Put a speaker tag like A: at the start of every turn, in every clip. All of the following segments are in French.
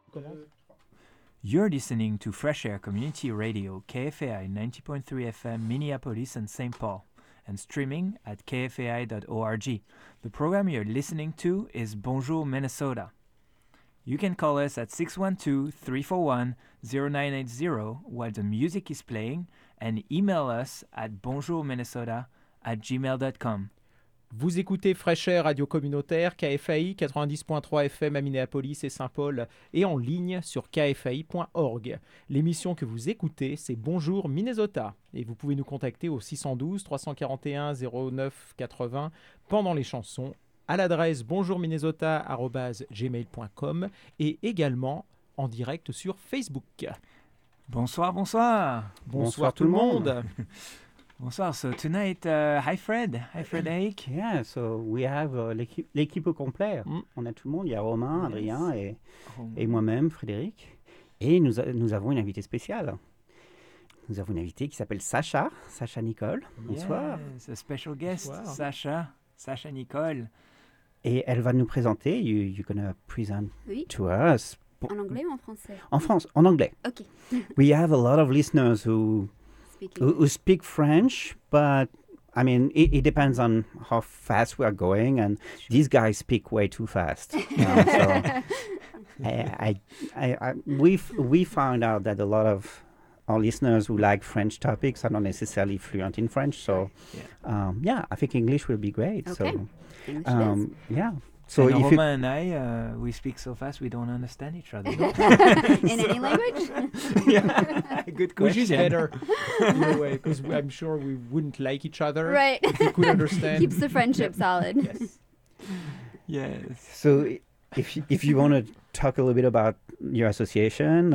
A: You're listening to Fresh Air Community Radio, KFAI 90.3 FM, Minneapolis and St. Paul, and streaming at kfai.org. The program you're listening to is Bonjour Minnesota. You can call us at 612-341-0980 while the music is playing, and email us at bonjourminnesota@gmail.com.
B: Vous écoutez Fresh Air Radio Communautaire, KFAI 90.3 FM à Minneapolis et Saint-Paul et en ligne sur kfai.org. L'émission que vous écoutez, c'est Bonjour Minnesota et vous pouvez nous contacter au 612 341 09 80 pendant les chansons à l'adresse bonjourminnesota@gmail.com et également en direct sur Facebook.
A: Bonsoir.
B: Bonsoir tout le monde.
A: Bonsoir. So tonight, hi Fred Ake.
C: Yeah, so we have l'équipe au complet. On a tout le monde. Il y a Romain, Adrien et moi-même, Frédéric. Et nous avons une invitée spéciale. Nous avons une invitée qui s'appelle Sacha Nicole. Bonsoir.
A: Yes, a special guest, Bonsoir. Sacha Nicole.
C: Et elle va nous présenter. You're gonna present to us.
D: En anglais ou en français?
C: En anglais.
D: Okay.
C: We have a lot of listeners who speak French, but I mean, it depends on how fast we are going, and these guys speak way too fast. So we found out that a lot of our listeners who like French topics are not necessarily fluent in French. So, I think English will be great.
D: Okay.
C: So,
A: So Romain and I, we speak so fast we don't understand each other.
D: In any language?
A: Yeah, good question.
B: Which is better in a way, because I'm sure we wouldn't like each other.
D: Right.
B: If we could understand.
D: Keeps the friendship solid.
A: Yes.
C: So if you want to talk a little bit about your association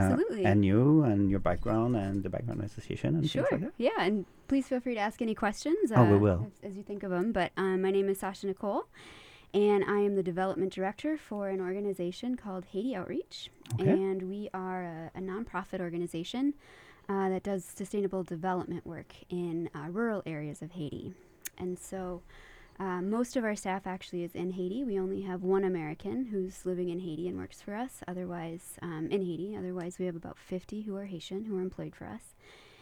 C: and you and your background and the background association and
D: sure.
C: things like that.
D: Yeah, and please feel free to ask any questions.
C: We will.
D: As you think of them. But my name is Sacha Nicole. And I am the development director for an organization called Haiti Outreach.
C: Okay.
D: And we are a nonprofit organization that does sustainable development work in rural areas of Haiti. And so most of our staff actually is in Haiti. We only have one American who's living in Haiti and works for us. Otherwise, in Haiti. Otherwise, we have about 50 who are Haitian who are employed for us.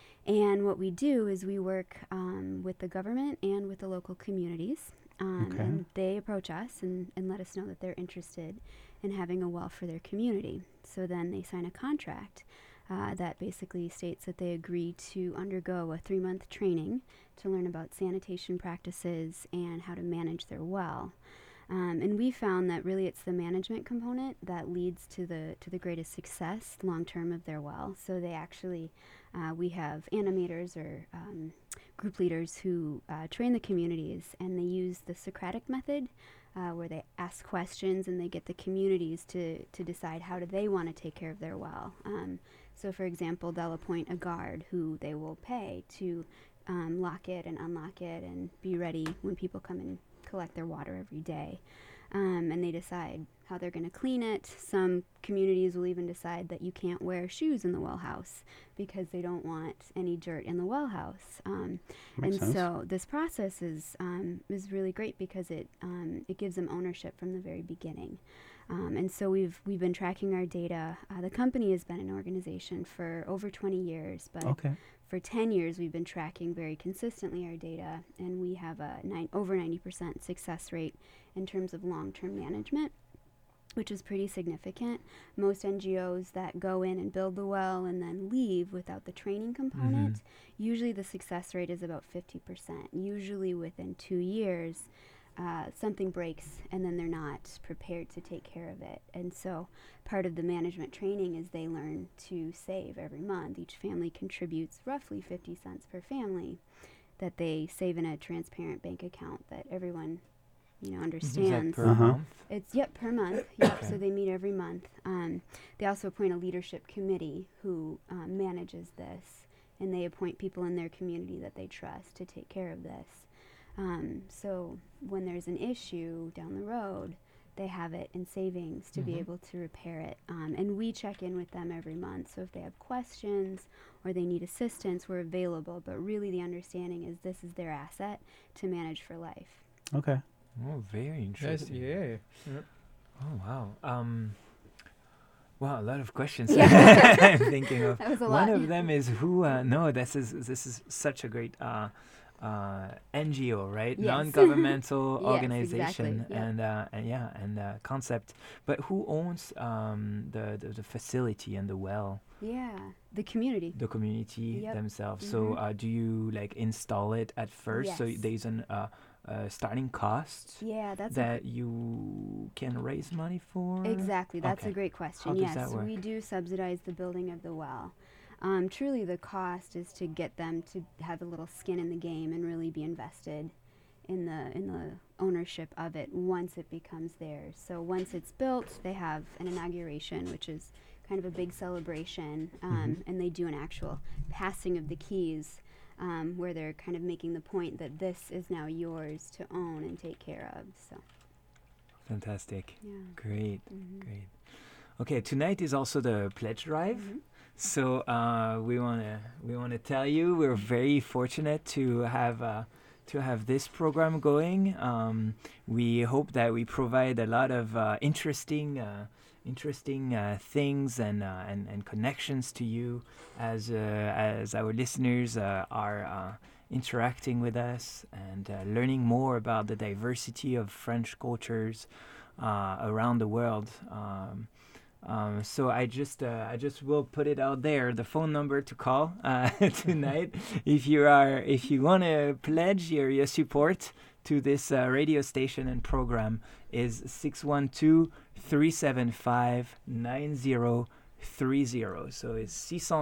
D: And what we do is we work with the government and with the local communities. And they approach us and let us know that they're interested in having a well for their community. So then they sign a contract that basically states that they agree to undergo a 3-month training to learn about sanitation practices and how to manage their well. And we found that really it's the management component that leads to the greatest success long-term of their well. So they actually, we have animators or group leaders who train the communities, and they use the Socratic method where they ask questions and they get the communities to decide how do they want to take care of their well. So for example, they'll appoint a guard who they will pay to lock it and unlock it and be ready when people come and collect their water every day. And they decide how they're going to clean it. Some communities will even decide that you can't wear shoes in the well house because they don't want any dirt in the well house. And
C: sense.
D: so this process is really great because it gives them ownership from the very beginning. And so we've been tracking our data. The company has been an organization for over 20 years, but for 10 years we've been tracking very consistently our data, and we have a over 90% success rate in terms of long-term management, which is pretty significant. Most NGOs that go in and build the well and then leave without the training component, usually the success rate is about 50%. Usually within 2 years, something breaks and then they're not prepared to take care of it. And so part of the management training is they learn to save every month. Each family contributes roughly 50 cents per family that they save in a transparent bank account that everyone understands.
A: Is that per month?
D: It's per month. So they meet every month. They also appoint a leadership committee who manages this, and they appoint people in their community that they trust to take care of this. So when there's an issue down the road, they have it in savings to be able to repair it. And we check in with them every month. So if they have questions or they need assistance, we're available. But really the understanding is this is their asset to manage for life.
C: Okay.
A: Oh, very interesting.
B: Yeah.
A: Oh, wow. Wow, a lot of questions.
D: Yeah.
A: I'm thinking of.
D: That was a
A: One
D: lot.
A: of them is who? No, this is such a great NGO, right?
D: Yes.
A: Non-governmental
D: Yes,
A: organization,
D: exactly, yeah.
A: and concept. But who owns the facility and the well?
D: Yeah, the community.
A: The community
D: Yep.
A: themselves. So do you like install it at first? So
D: Yes.
A: there's an starting cost
D: Yeah, that's
A: that you can raise money for.
D: exactly. That's
A: Okay.
D: a great question.
A: How does
D: Yes,
A: that work?
D: we do subsidize the building of the well. Truly, the cost is to get them to have a little skin in the game and really be invested in the ownership of it once it becomes theirs. So once it's built, they have an inauguration, which is kind of a big celebration, and they do an actual passing of the keys, where they're kind of making the point that this is now yours to own and take care of. So
A: Fantastic.
D: yeah.
A: Great. Great. Okay, tonight is also the pledge drive. So we wanna tell you we're very fortunate to have this program going. We hope that we provide a lot of interesting things and connections to you as our listeners are interacting with us and learning more about the diversity of French cultures around the world. So I just will put it out there, the phone number to call tonight if you want to pledge your support to this radio station and program is 612-375-9030. So it's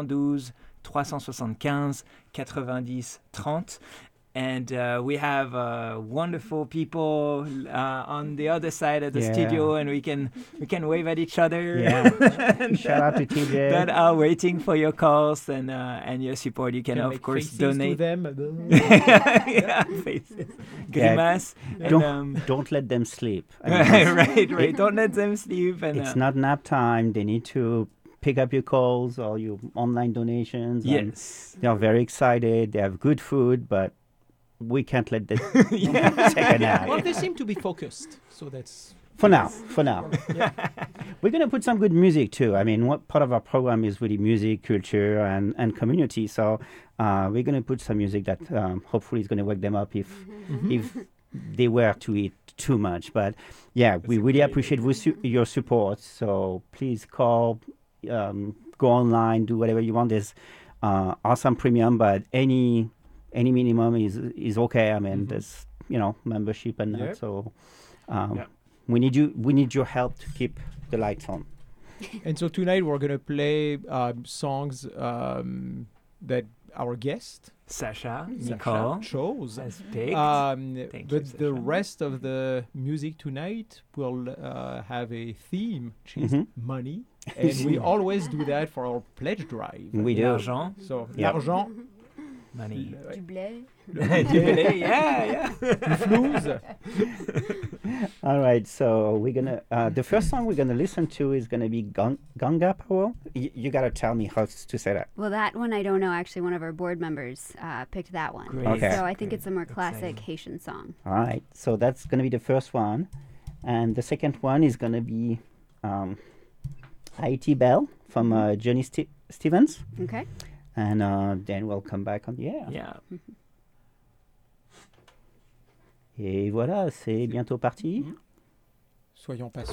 A: 612-375-9030. And we have wonderful people on the other side of the studio, and we can wave at each other.
C: Yeah. Shout out to TJ.
A: That are waiting for your calls and your support. You can of
B: make
A: course
B: faces
A: donate.
B: to them.
A: Yeah, faces. Grimace.
C: Don't let them sleep. I mean,
A: right. Don't let them sleep. And
C: it's not nap time. They need to pick up your calls or your online donations. And
A: yes.
C: they are very excited. They have good food, but we can't let them take a nap.
B: Well, they seem to be focused, so that's...
C: For now.
B: Yeah.
C: We're going to put some good music too. I mean, what part of our program is really music, culture, and community. So we're going to put some music that hopefully is going to wake them up if they were to eat too much. But yeah, we really appreciate your support. So please call, go online, do whatever you want. There's awesome premium, but any minimum is okay. I mean, there's membership and that. So we need your help to keep the lights on.
B: And so tonight we're going to play songs that our guest
A: Sasha Nicole
B: chose.
A: has picked.
B: But the rest of the music tonight will have a theme, which is money. And we always do that for our pledge drive.
C: We do.
A: L'argent.
B: So,
C: Yeah.
B: l'argent,
A: Money.
D: Du blé.
A: Yeah.
B: flouze.
C: All right, so we're gonna the first song we're gonna listen to is gonna be Ganga Power. You gotta tell me how to say that.
D: Well, that one I don't know. Actually, one of our board members picked that one.
A: Great.
C: Okay.
D: So I think
A: Great.
D: it's a more classic
A: Exciting.
D: Haitian song.
C: All right, so that's gonna be the first one, and the second one is gonna be Haiti Bell from Johnny Stevens,
D: Okay.
C: and then we'll come back on the air.
A: Yeah.
C: Et voilà, c'est bientôt parti.
B: Soyons patients.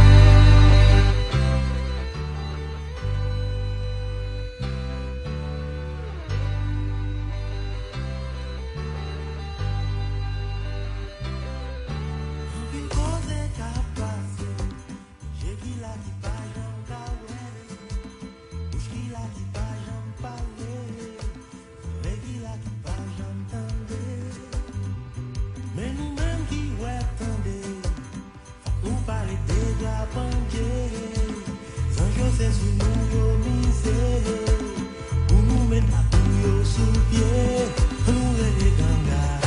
E: Mais nous-mêmes qui ouais attendez, nous parler déjà bandé. Zanjo c'est sous nous yo misé, pour nous mettre à tout yo sous pied, nous les ganga.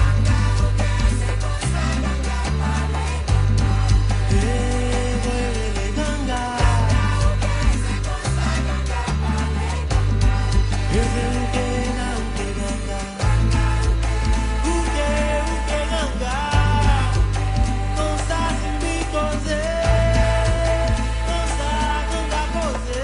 E: Ganga,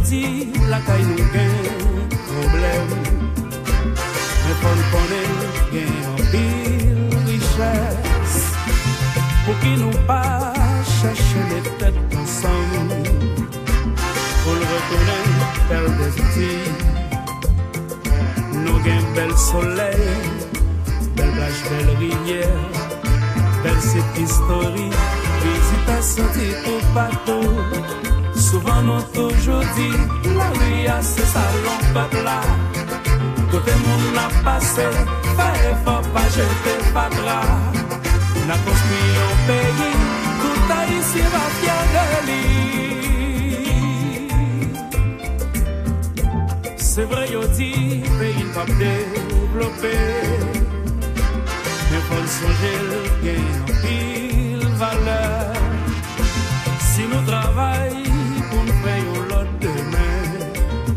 F: jodi, la caille nous gagne problème. Mais faut connaître gagne en pile richesse. Pour qui nous pas chercher les têtes ensemble. Pour le reconnaître, faire des outils. Nous gagne bel soleil, belle plage, belle rivière, belle cette historique. Visite à sentir tout partout. Souvent nous toujours dit, la vie a ses salons peuple là. Côté monde a passé, pas fort, pas jeter, pas drap. On a construit un pays, tout haïtien va fier de lui. C'est vrai, yo dit, pays pas développé. Mais faut songer le gain en pile valeur. Si nous travaillons pour nous faire l'autre demain,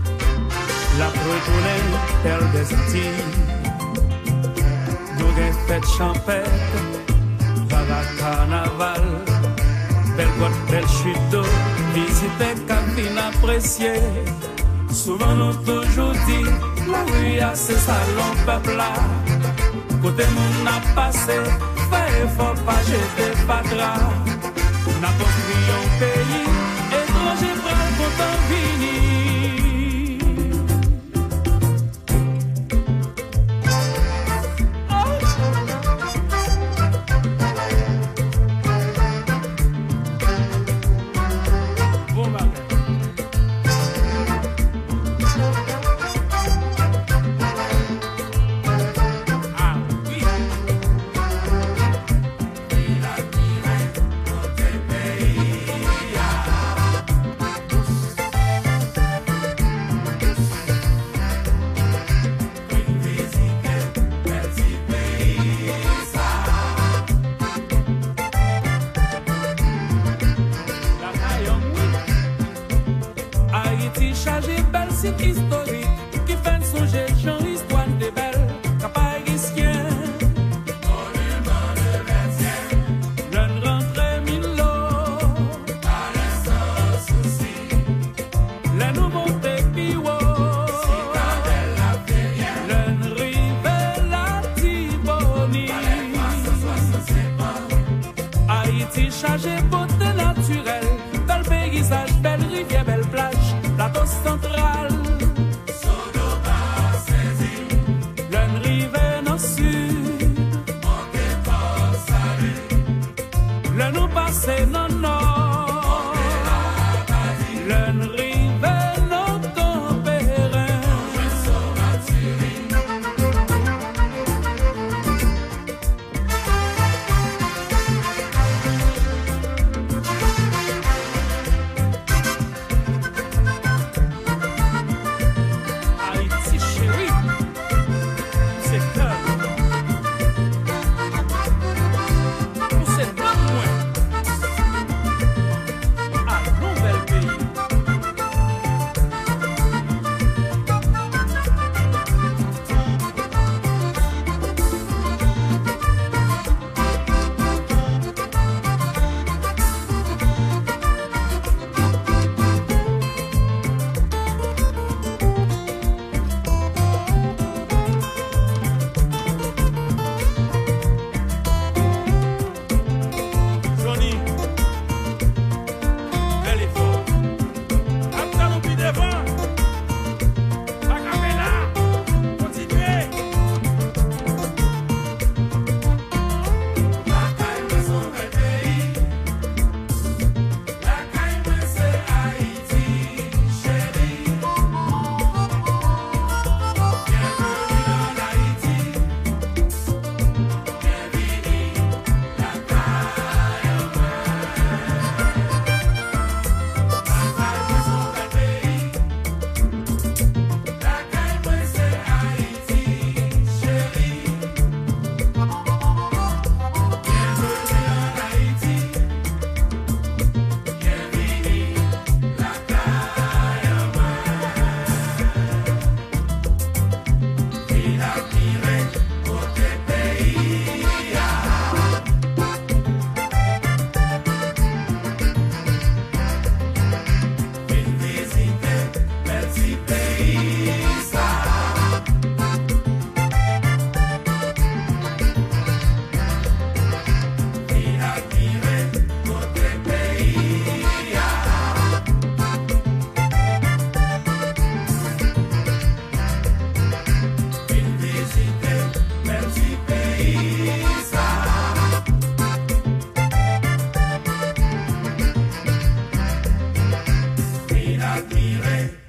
F: la retourner terre des Antilles. Nous avons fête champêtre, vara carnaval, belle boîte, belle chute d'eau, visiter cabine appréciée. Souvent nous toujours dit, la rue a ses salons peuple là. Côté moun a passé, fait faut pas jeter pas drap. On a construit un pays, étranger pral content vini. Le nous passer non non, le rive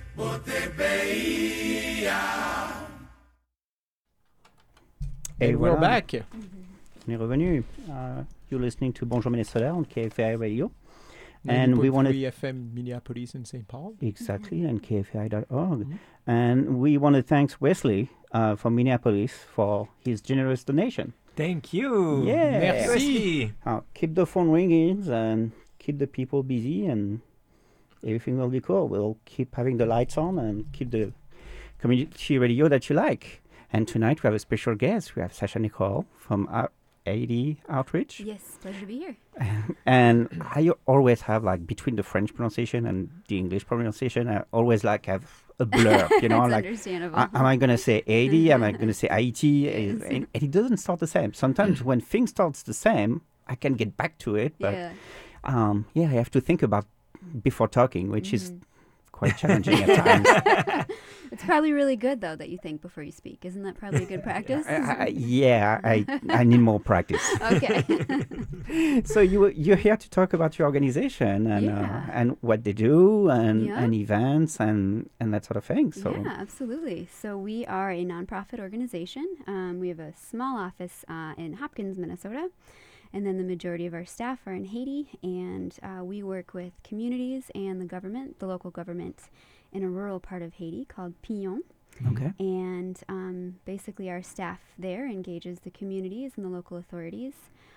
B: And we're
C: voilà.
B: back.
C: On est revenu. You're listening to Bonjour Minnesota on KFI Radio. And we wanted
B: 90.3 FM Minneapolis and St. Paul.
C: exactly and KFI.org. And we want to thank Wesley from Minneapolis for his generous donation.
A: Thank you.
C: Yeah.
A: Merci.
C: Keep the phone ringing and keep the people busy, and everything will be cool. We'll keep having the lights on and keep the community radio that you like. And tonight we have a special guest. We have Sasha Nicole from Haiti Outreach.
D: Yes, pleasure to be here.
C: And I always have, like, between the French pronunciation and the English pronunciation, I always have a blur, you know,
D: It's
C: like,
D: understandable.
C: am I going to say Haiti? Am I going to say Haiti? And it doesn't start the same. Sometimes when things starts the same, I can get back to it, but
D: yeah.
C: I have to think about before talking, which is quite challenging at times.
D: It's probably really good, though, that you think before you speak. Isn't that probably a good practice?
C: I need more practice.
D: Okay.
C: So you're here to talk about your organization and what they do and events and that sort of thing. So
D: Yeah, absolutely. So we are a nonprofit organization. We have a small office in Hopkins, Minnesota. And then the majority of our staff are in Haiti. And we work with communities and the government, the local government, in a rural part of Haiti called Pignon.
C: okay.
D: And basically our staff there engages the communities and the local authorities.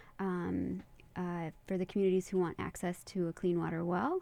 D: For the communities who want access to a clean water well,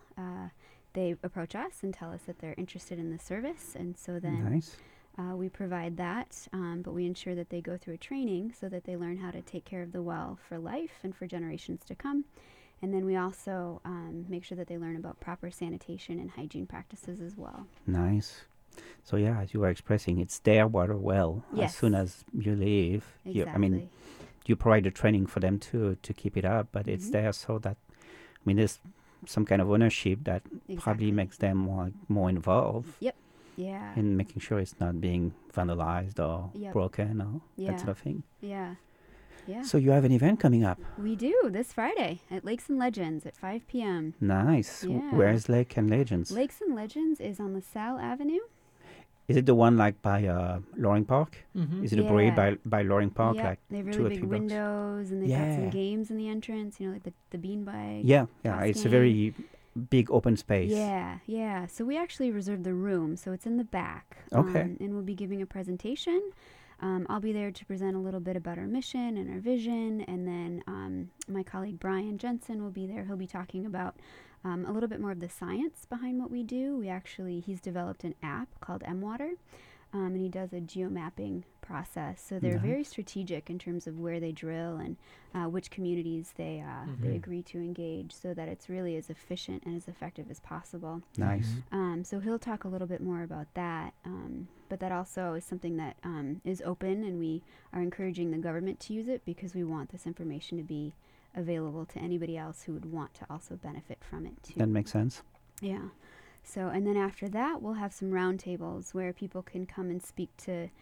D: they approach us and tell us that they're interested in the service. And so then
C: Nice.
D: we provide that, but we ensure that they go through a training so that they learn how to take care of the well for life and for generations to come. And then we also make sure that they learn about proper sanitation and hygiene practices as well.
C: Nice. So as you were expressing, it's their water well.
D: Yes.
C: As soon as you leave,
D: Exactly.
C: you provide the training for them to keep it up, but it's there so that, there's some kind of ownership that probably
D: Exactly.
C: makes them more involved
D: Yeah.
C: in making sure it's not being vandalized or
D: Yep.
C: broken or
D: Yeah.
C: that sort of thing.
D: Yeah. Yeah.
C: So you have an event coming up.
D: We do this Friday at Lakes and Legends at 5 p.m.
C: Nice.
D: Yeah.
C: Where's Lake and Legends?
D: Lakes and Legends is on LaSalle Avenue.
C: Is it the one by Loring Park?
B: Mm-hmm.
C: Is it a parade
D: Yeah.
C: by Loring Park?
D: Yep.
C: Like
D: They have
C: 2 or
D: really
C: 3
D: big
C: blocks?
D: windows, and they've got some
C: Yeah.
D: games in the entrance, like the beanbag.
C: Yeah.
D: Cross
C: It's a
D: game.
C: very big open space.
D: Yeah. So we actually reserved the room, so it's in the back.
C: Okay.
D: And we'll be giving a presentation. I'll be there to present a little bit about our mission and our vision, and then my colleague Brian Jensen will be there. He'll be talking about a little bit more of the science behind what we do. He's developed an app called MWater, and he does a geomapping process. So they're very strategic in terms of where they drill and which communities they agree to engage, so that it's really as efficient and as effective as possible.
C: Nice.
D: So he'll talk a little bit more about that, but that also is something that is open, and we are encouraging the government to use it because we want this information to be available to anybody else who would want to also benefit from it too.
C: That makes sense.
D: Yeah. So, and then after that, we'll have some roundtables where people can come and speak to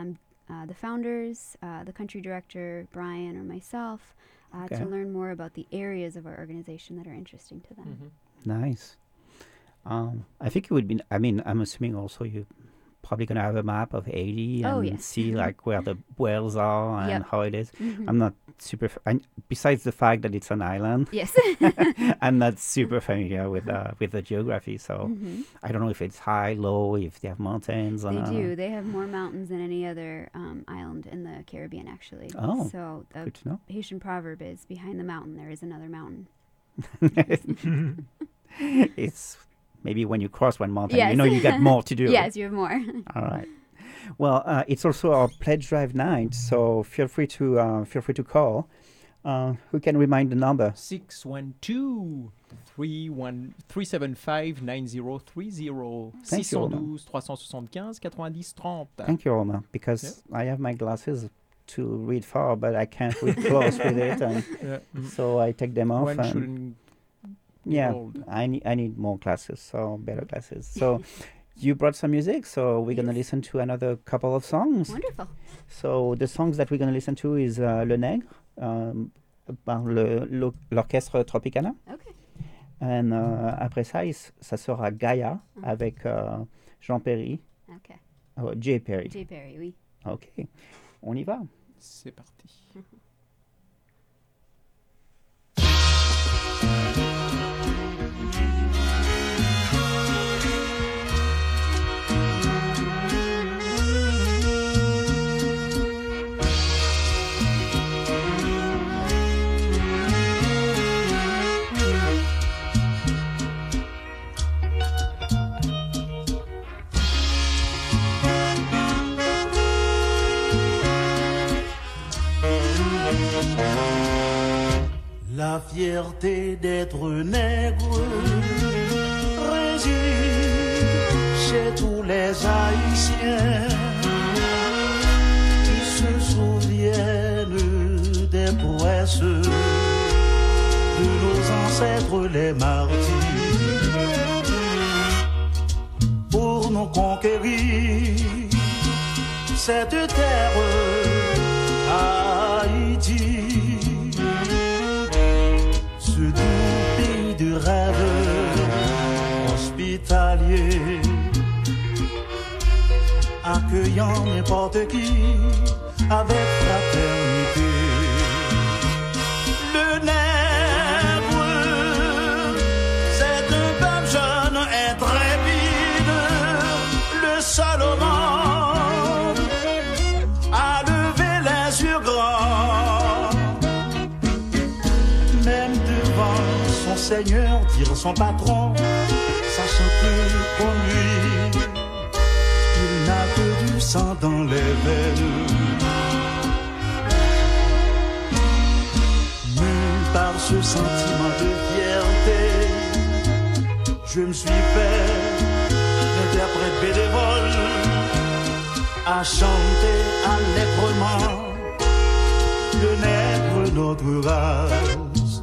D: the founders, the country director, Brian, or myself,
C: Okay.
D: to learn more about the areas of our organization that are interesting to them.
C: Nice. I think it would be, I'm assuming also you're probably going to have a map of Haiti and
D: Oh, yes.
C: see like where the wells are and
D: Yep.
C: how it is.
D: Mhm.
C: I'm not super, besides the fact that it's an island,
D: Yes.
C: I'm not super familiar with the geography. So
D: Mhm.
C: I don't know if it's high, low, if they have mountains.
D: They do. They have more mountains than any other island in the Caribbean, actually.
C: Oh,
D: So the
C: Good to know.
D: Haitian proverb is, behind the mountain, there is another mountain.
C: It's maybe when you cross one mountain,
D: Yes.
C: you got more to do.
D: Yes, you have more.
C: All right. Well, it's also our pledge drive night, so feel free to call. Who can remind the number?
B: 612-375-9030.
C: Thank you, Romain.
B: 612-375-9030.
C: Thank you, Roma, because I have my glasses to read far, but I can't read close with it, and so I take them off.
B: One
C: and
B: shouldn't
C: yeah,
B: old.
C: I need more glasses, so better glasses. So you brought some music, so we're gonna
D: Yes.
C: listen to another couple of songs.
D: Wonderful.
C: So the songs that we're gonna listen to is Le Nègre, par l'orchestre Tropicana.
D: Okay.
C: Et après ça, ça sera Gaia avec Jean Perry.
D: Okay.
C: Oh, Jay Perry.
D: Jay Perry, oui.
C: Ok, on y va.
B: C'est parti.
E: La fierté d'être nègre réside chez tous les Haïtiens qui se souviennent des prouesses de nos ancêtres les martyrs. Pour nous conquérir cette terre Haïti, ce doux pays de rêve hospitalier, accueillant n'importe qui avec fraternité. Le nègre, c'est un peuple jeune intrépide, le seul au monde à lever les yeux grands, même devant son Seigneur, dire son patron, sachant que comme lui, il n'a que du sang dans les veines. Mais par ce sentiment de fierté, je me suis fait l'interprète bénévole à chanter allègrement le nègre notre race.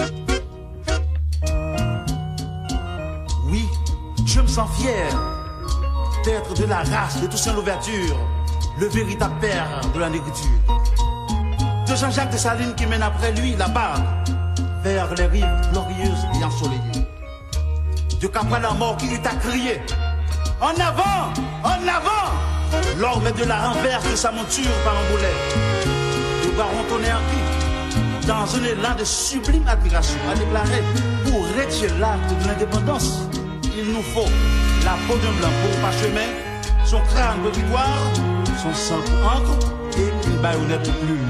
E: Oui, je me sens fier d'être de la race de Toussaint Louverture, le véritable père de la négritude. De Jean-Jacques Dessalines qui mène après lui la barque vers les rives glorieuses et ensoleillées. De Cabral la mort qui eut à crier en avant, en avant, l'orme de la renverse de sa monture par un boulet. Le baron Tonnerre qui, dans un élan de sublime admiration, a déclaré: pour rédiger l'acte de l'indépendance, il nous faut la peau d'un blanc pour parchemin, son crâne de victoire, son sang pour encre et une baïonnette de plume.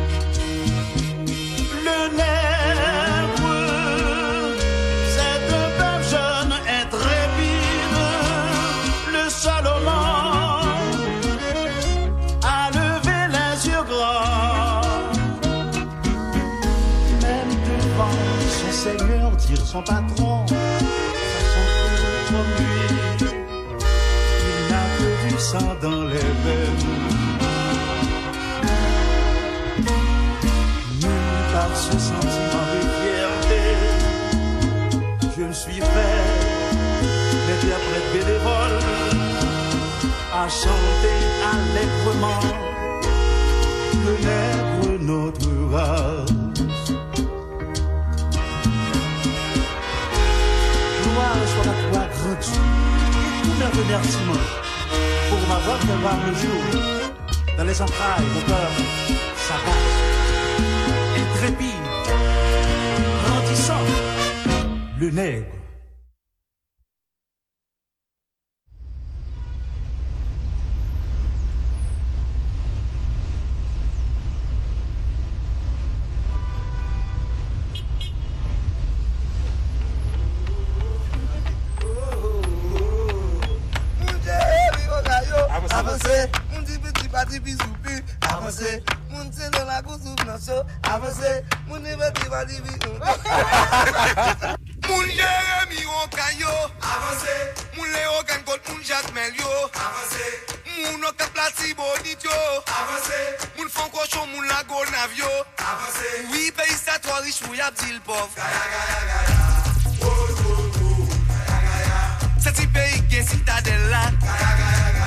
E: Le nègre, c'est un peuple jeune intrépide, le seul au monde à lever les yeux grands, même devant son Seigneur, dire son patron, sachant que comme lui, il n'a que du sang dans les veines. Par ce sentiment de fierté, je me suis fait l'interprète bénévole à chanter allègrement le nègre notre race. Gloire soit à toi, grand Dieu, et tous mes remerciements pour m'avoir fait voir le jour dans les entrailles de cœur sagace, intrépide, grandissant, le nègre.
G: Avancez, mon petit petit parti bisoupi. Avancez, mon petit dans la course ou non so. Avancez, mon petit parti bisoupi. Mon Jérémy Roncayo. Avancez, mon Léo Gankot, mon Jacques Melio. Avancez, mon Oka Plati Bonito. Avancez, mon Foncochon, mon Lago Navio. Avancez, oui, pays ça trop riche, ou y'a dit le pauvre. Gaya, gaya, gaya. Oh, oh, oh. Gaya, gaya. C'est un pays qui est citadelle là. Gaya, gaya, gaya.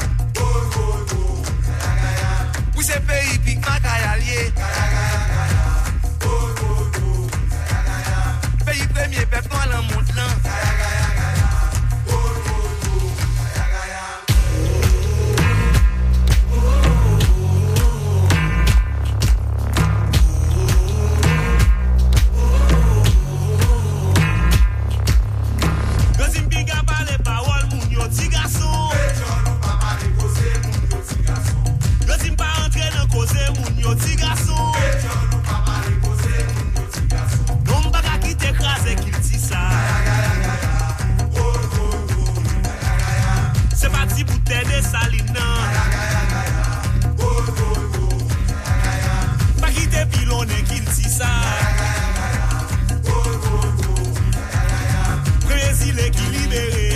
G: Oui, c'est pays pique ma caillalier. Pays premier, peuple noir,
F: ti bouteille de saline nan. Pas quitter pilonné qu'il si ça. Brésil équilibré.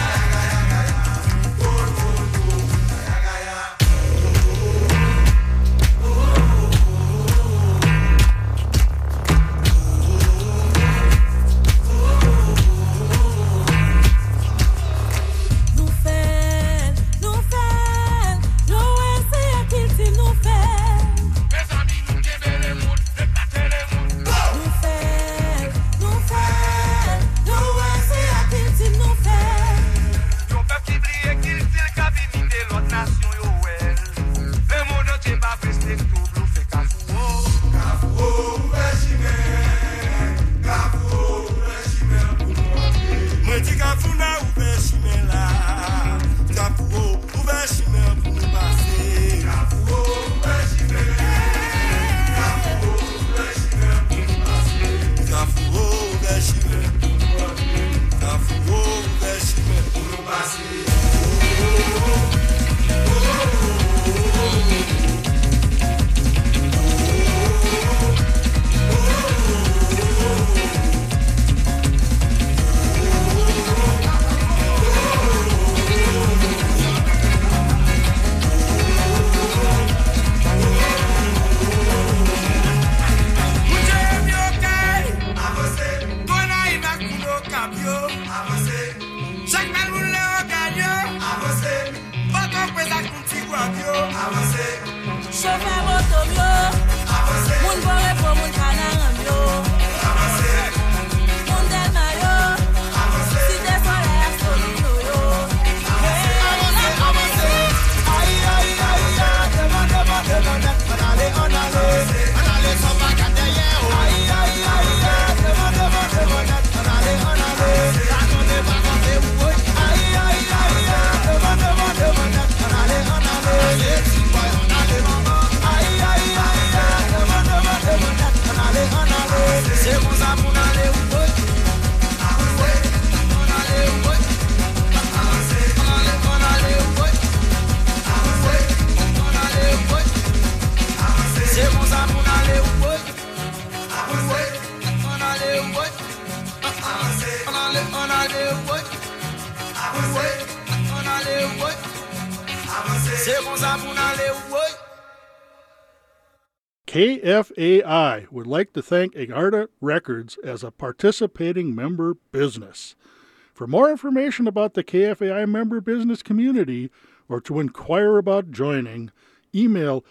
H: KFAI would like to thank Agarda Records as a participating member business. For more information about the KFAI member business community or to inquire about joining, email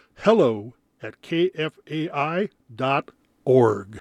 H: hello@kfai.org.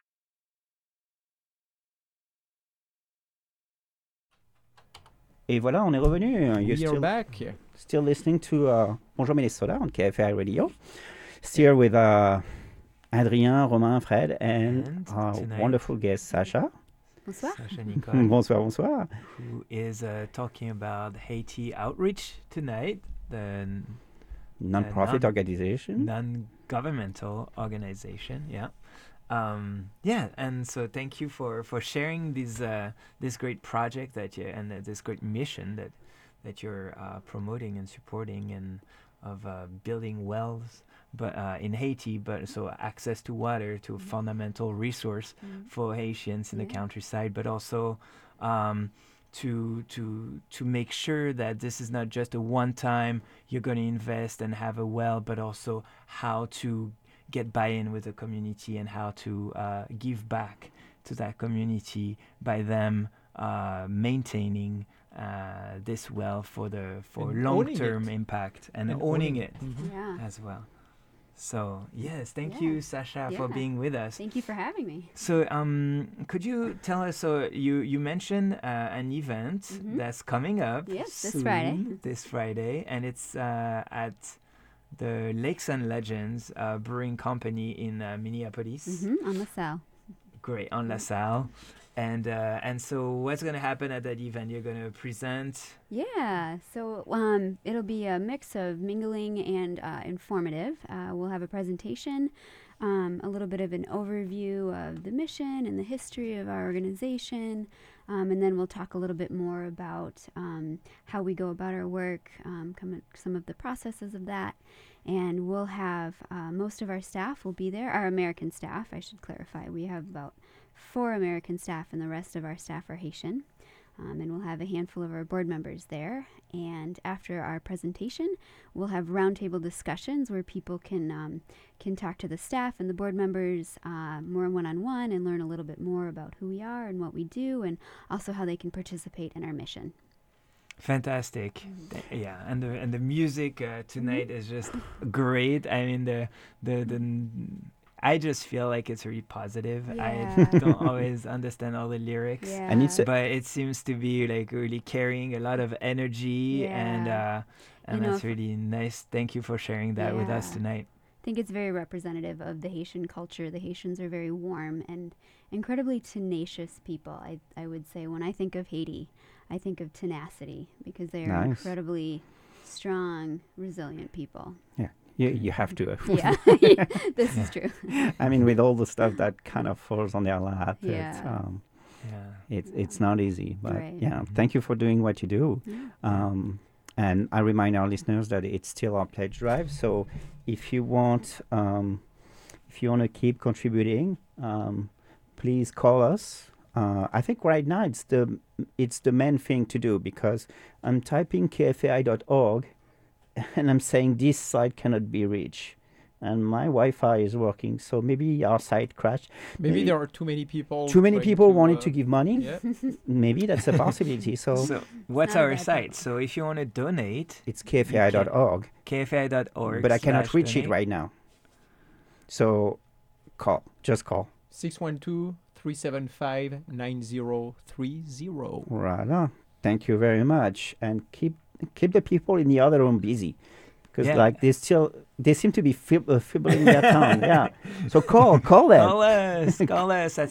C: Et voilà, on est revenu.
B: You're back.
C: Still listening to Bonjour Minnesota on KFAI Radio. Still with Adrien, Romain, Fred, and our wonderful guest, Sasha.
D: Bonsoir.
A: Sasha Nicole,
C: Bonsoir.
A: who is talking about Haiti Outreach tonight, the
C: Non-profit organization.
A: Non-governmental organization, yeah. And so thank you for sharing this great project that you and this great mission that you're promoting and supporting, and of building wells, but in Haiti, but so access to water, to a fundamental resource for Haitians in the countryside, but also to make sure that this is not just a one-time you're going to invest and have a well, but also how to get buy-in with the community and how to give back to that community by them maintaining this well for long-term impact and owning it as well. So yes, thank you, Sasha, for being with us.
D: Thank you for having me.
A: So could you tell us, so you mentioned an event that's coming up this Friday, and it's at the Lakes and Legends Brewing Company in Minneapolis.
D: On LaSalle.
A: Great, on LaSalle. And so what's going to happen at that event? You're going to present?
D: Yeah, so it'll be a mix of mingling and informative. We'll have a presentation, a little bit of an overview of the mission and the history of our organization, And then we'll talk a little bit more about how we go about our work, some of the processes of that. And we'll have most of our staff will be there, our American staff, I should clarify. We have about 4 American staff, and the rest of our staff are Haitian. And we'll have a handful of our board members there. And after our presentation, we'll have roundtable discussions where people can talk to the staff and the board members more one-on-one and learn a little bit more about who we are and what we do, and also how they can participate in our mission.
A: Fantastic. Yeah, and the music tonight is just great. I mean, the I just feel like it's really positive.
D: Yeah.
A: I don't always understand all the lyrics,
C: And it's
A: but it seems to be like really carrying a lot of energy, and that's really nice. Thank you for sharing that with us tonight.
D: I think it's very representative of the Haitian culture. The Haitians are very warm and incredibly tenacious people. I would say when I think of Haiti, I think of tenacity, because they are incredibly strong, resilient people.
C: Yeah. You have to.
D: Yeah, this is true.
C: I mean, with all the stuff that kind of falls on their lap, it's not easy. But thank you for doing what you do. And I remind our listeners that it's still our pledge drive. So if you want to keep contributing, please call us. I think right now it's the main thing to do, because I'm typing kfai.org. And I'm saying this site cannot be reached. And my Wi-Fi is working, so maybe our site crashed.
B: Maybe there are too many people.
C: Too many people wanted to give money. Yeah. Maybe that's a possibility. So
A: what's our site? So if you want to donate,
C: it's kfai.org.
A: kfai.org.
C: But I cannot reach it right now. So just call.
B: 612-375-9030.
C: Right on. Thank you very much. And keep the people in the other room busy, because they seem to be fibbling their tongue. Yeah. So call them.
A: Call us at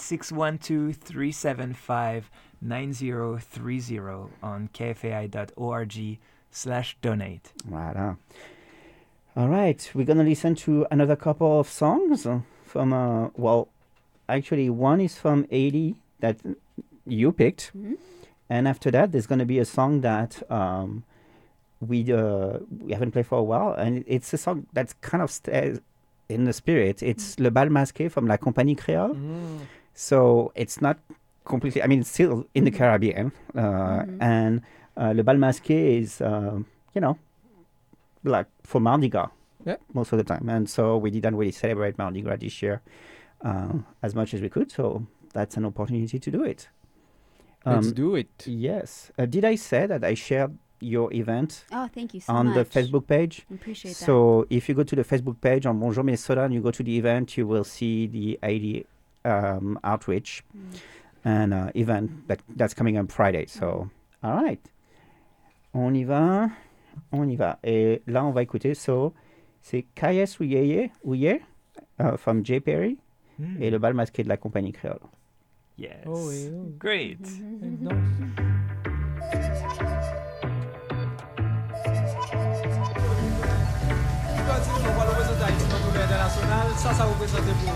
A: 612-375-9030 on kfai.org/donate.
C: Right on. All right, we're gonna listen to another couple of songs from actually one is from Haiti that you picked.
D: Mm-hmm.
C: And after that, there's going to be a song that we haven't played for a while, and it's a song that's kind of stays in the spirit. It's Le Bal Masqué from La Compagnie Créole. So it's not completely, I mean, it's still in the Caribbean. And Le Bal Masqué is, like for Mardi Gras most of the time. And so we didn't really celebrate Mardi Gras this year as much as we could. So that's an opportunity to do it.
B: Let's do it.
C: Yes. Did I say that I shared your event
D: thank you so
C: on
D: much.
C: the Facebook page?
D: I appreciate that.
C: So if you go to the Facebook page on Bonjour Minnesota and you go to the event, you will see the Haiti outreach and event that's coming on Friday. So, all right. On y va. Et là, on va écouter. So, c'est Kayes Ouye from J. Perry et Le Bal Masqué de la Compagnie Créole.
A: Yes. Great.
I: Ça vous présente pour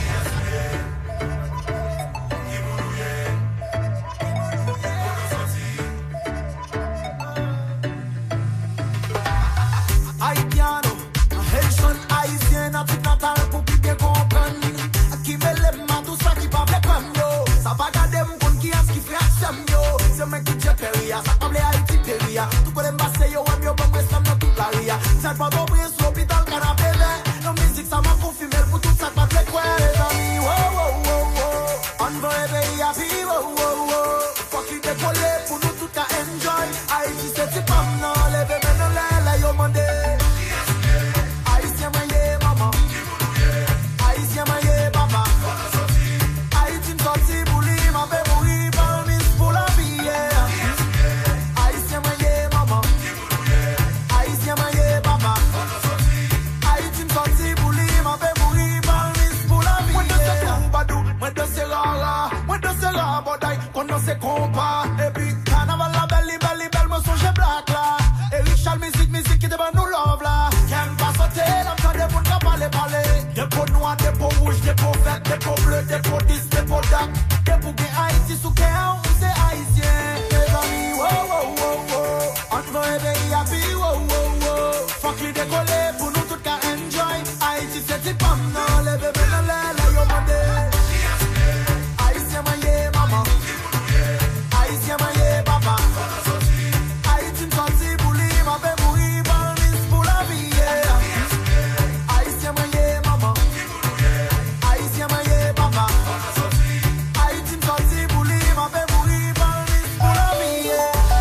E: Haitiano, Haitian, Haitien, Afrique natale pour qui bien comprendre. Qui me lève ma tout ça qui pas fait comme yo. Ça va garder mon compte qui est-ce qui fait action yo. C'est mec qui tient péria, ça parle Haïti péria. Tout connaît passé yo, ouais, yo, bon, ouais, ça me toute la ria. Ça pas bon, oui, sur l'hôpital, canapé, la musique, ça m'a confirmé pour tout ça, pas de quoi, les amis. Wow, wow, wow, wow. On va réveiller à vie, wow, wow, wow. Faut qu'il décolle pour nous tout à enjoy. Haïti, c'est type pas non, lève maintenant là, yo, mandé. Haïtien, maillé, maman. Haïtien, maillé, papa. Haïtien, sorti, bouli, ma bébé, bouli, parmis pour la vie. Haïtien, maillé, maman. Haïtien, maillé, papa. Haïtien, sorti, bouli, ma bébé, bouli, parmis pour la vie. Moi, de ce troubadou, moi, de ce rara, moi, de ce rabodaï, qu'on ne se compas. Et puis, carnaval, la belle, me songe black là. Et Richard, musique, qui devant nous love là. Qu'aime pas sauter, l'entend des bouts de parler. Des peaux noires, des peaux rouges, des peaux vertes, des peaux bleues, des peaux 10, des peaux dark. Des peaux qui Haïti sous Kéan, c'est Haïti. Faut que lui décoller pour nous tout qu'à enjoy. Haïti c'est si pam non, les bébés dans l'air là yo mandé. Haïtien maillé maman, Haïtien maillé papa. Haïti m'sorti pour lui, ma bébé mourir par l'is pour la vie. Haïtien maillé maman, Haïtien maillé papa. Haïti m'sorti pour lui, ma bébé mourir par l'is pour la vie.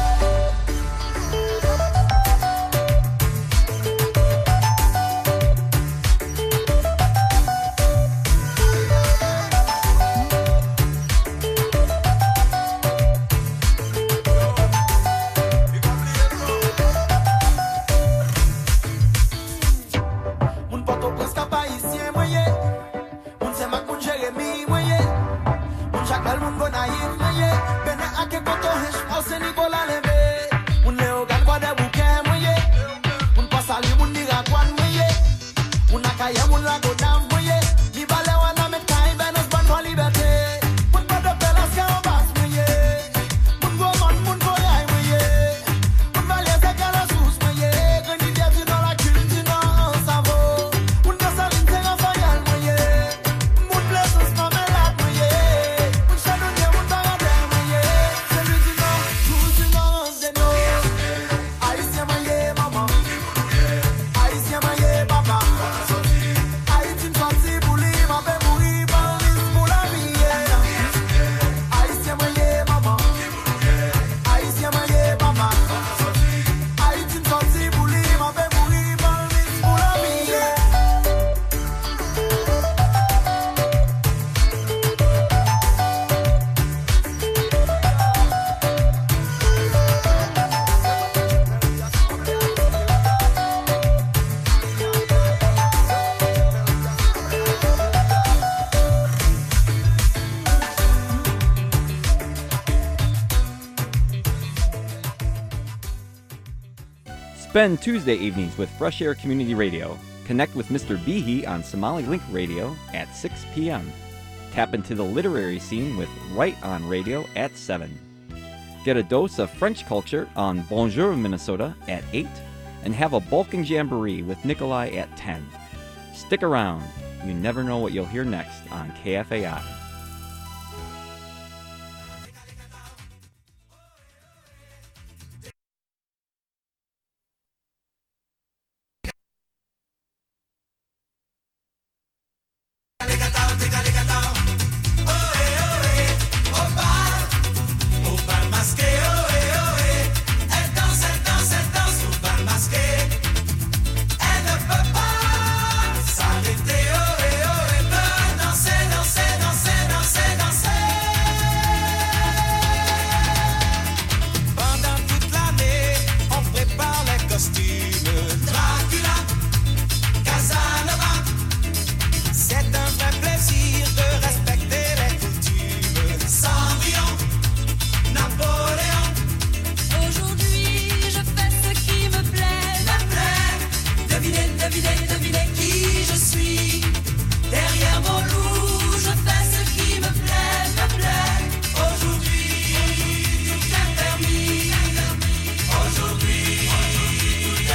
E: Moun poto presque pas ici moyen. Moun c'est Mac moun Jérémy moyen. Moun Jacques moun Gonaïm moyen. Bene ake koto hench au c'est Nicolas Levé. Moun Léo Gal quoi des bouquets moyen. Moun Passali moun Niragouane moyen. Moun Akaye moun Lagodam moyen. Li balé wana met kai benos ban pour liberté. Moun poto pelas ka bas moyen. Moun Gomon moun Goyay moyen. Moun Valé c'est Kala sous moyen. Quand il vient dans la culture non ça vaut. Moun Gassaline c'est Raphaël moyen. Moun Blessons Pamela moyen. Moun Chadonnier moun Baradère moyen. Celui du Nord, tout du Nord c'est nous. Haïtien moyen maman, Haïtien moyen papa. Haïti m'sorti pour lui, ma bébé mourir par l'is pour la vie. Haïtien moyen maman, Haïtien moyen papa. Haïti m'sorti pour lui, ma bébé mourir par l'is pour la vie.
J: Spend Tuesday evenings with Fresh Air Community Radio. Connect with Mr. Behe on Somali Link Radio at 6 p.m. Tap into the literary scene with Right on Radio at 7. Get a dose of French culture on Bonjour Minnesota at 8. And have a Balkan Jamboree with Nikolai at 10. Stick around. You never know what you'll hear next on KFAI.
E: Aujourd'hui,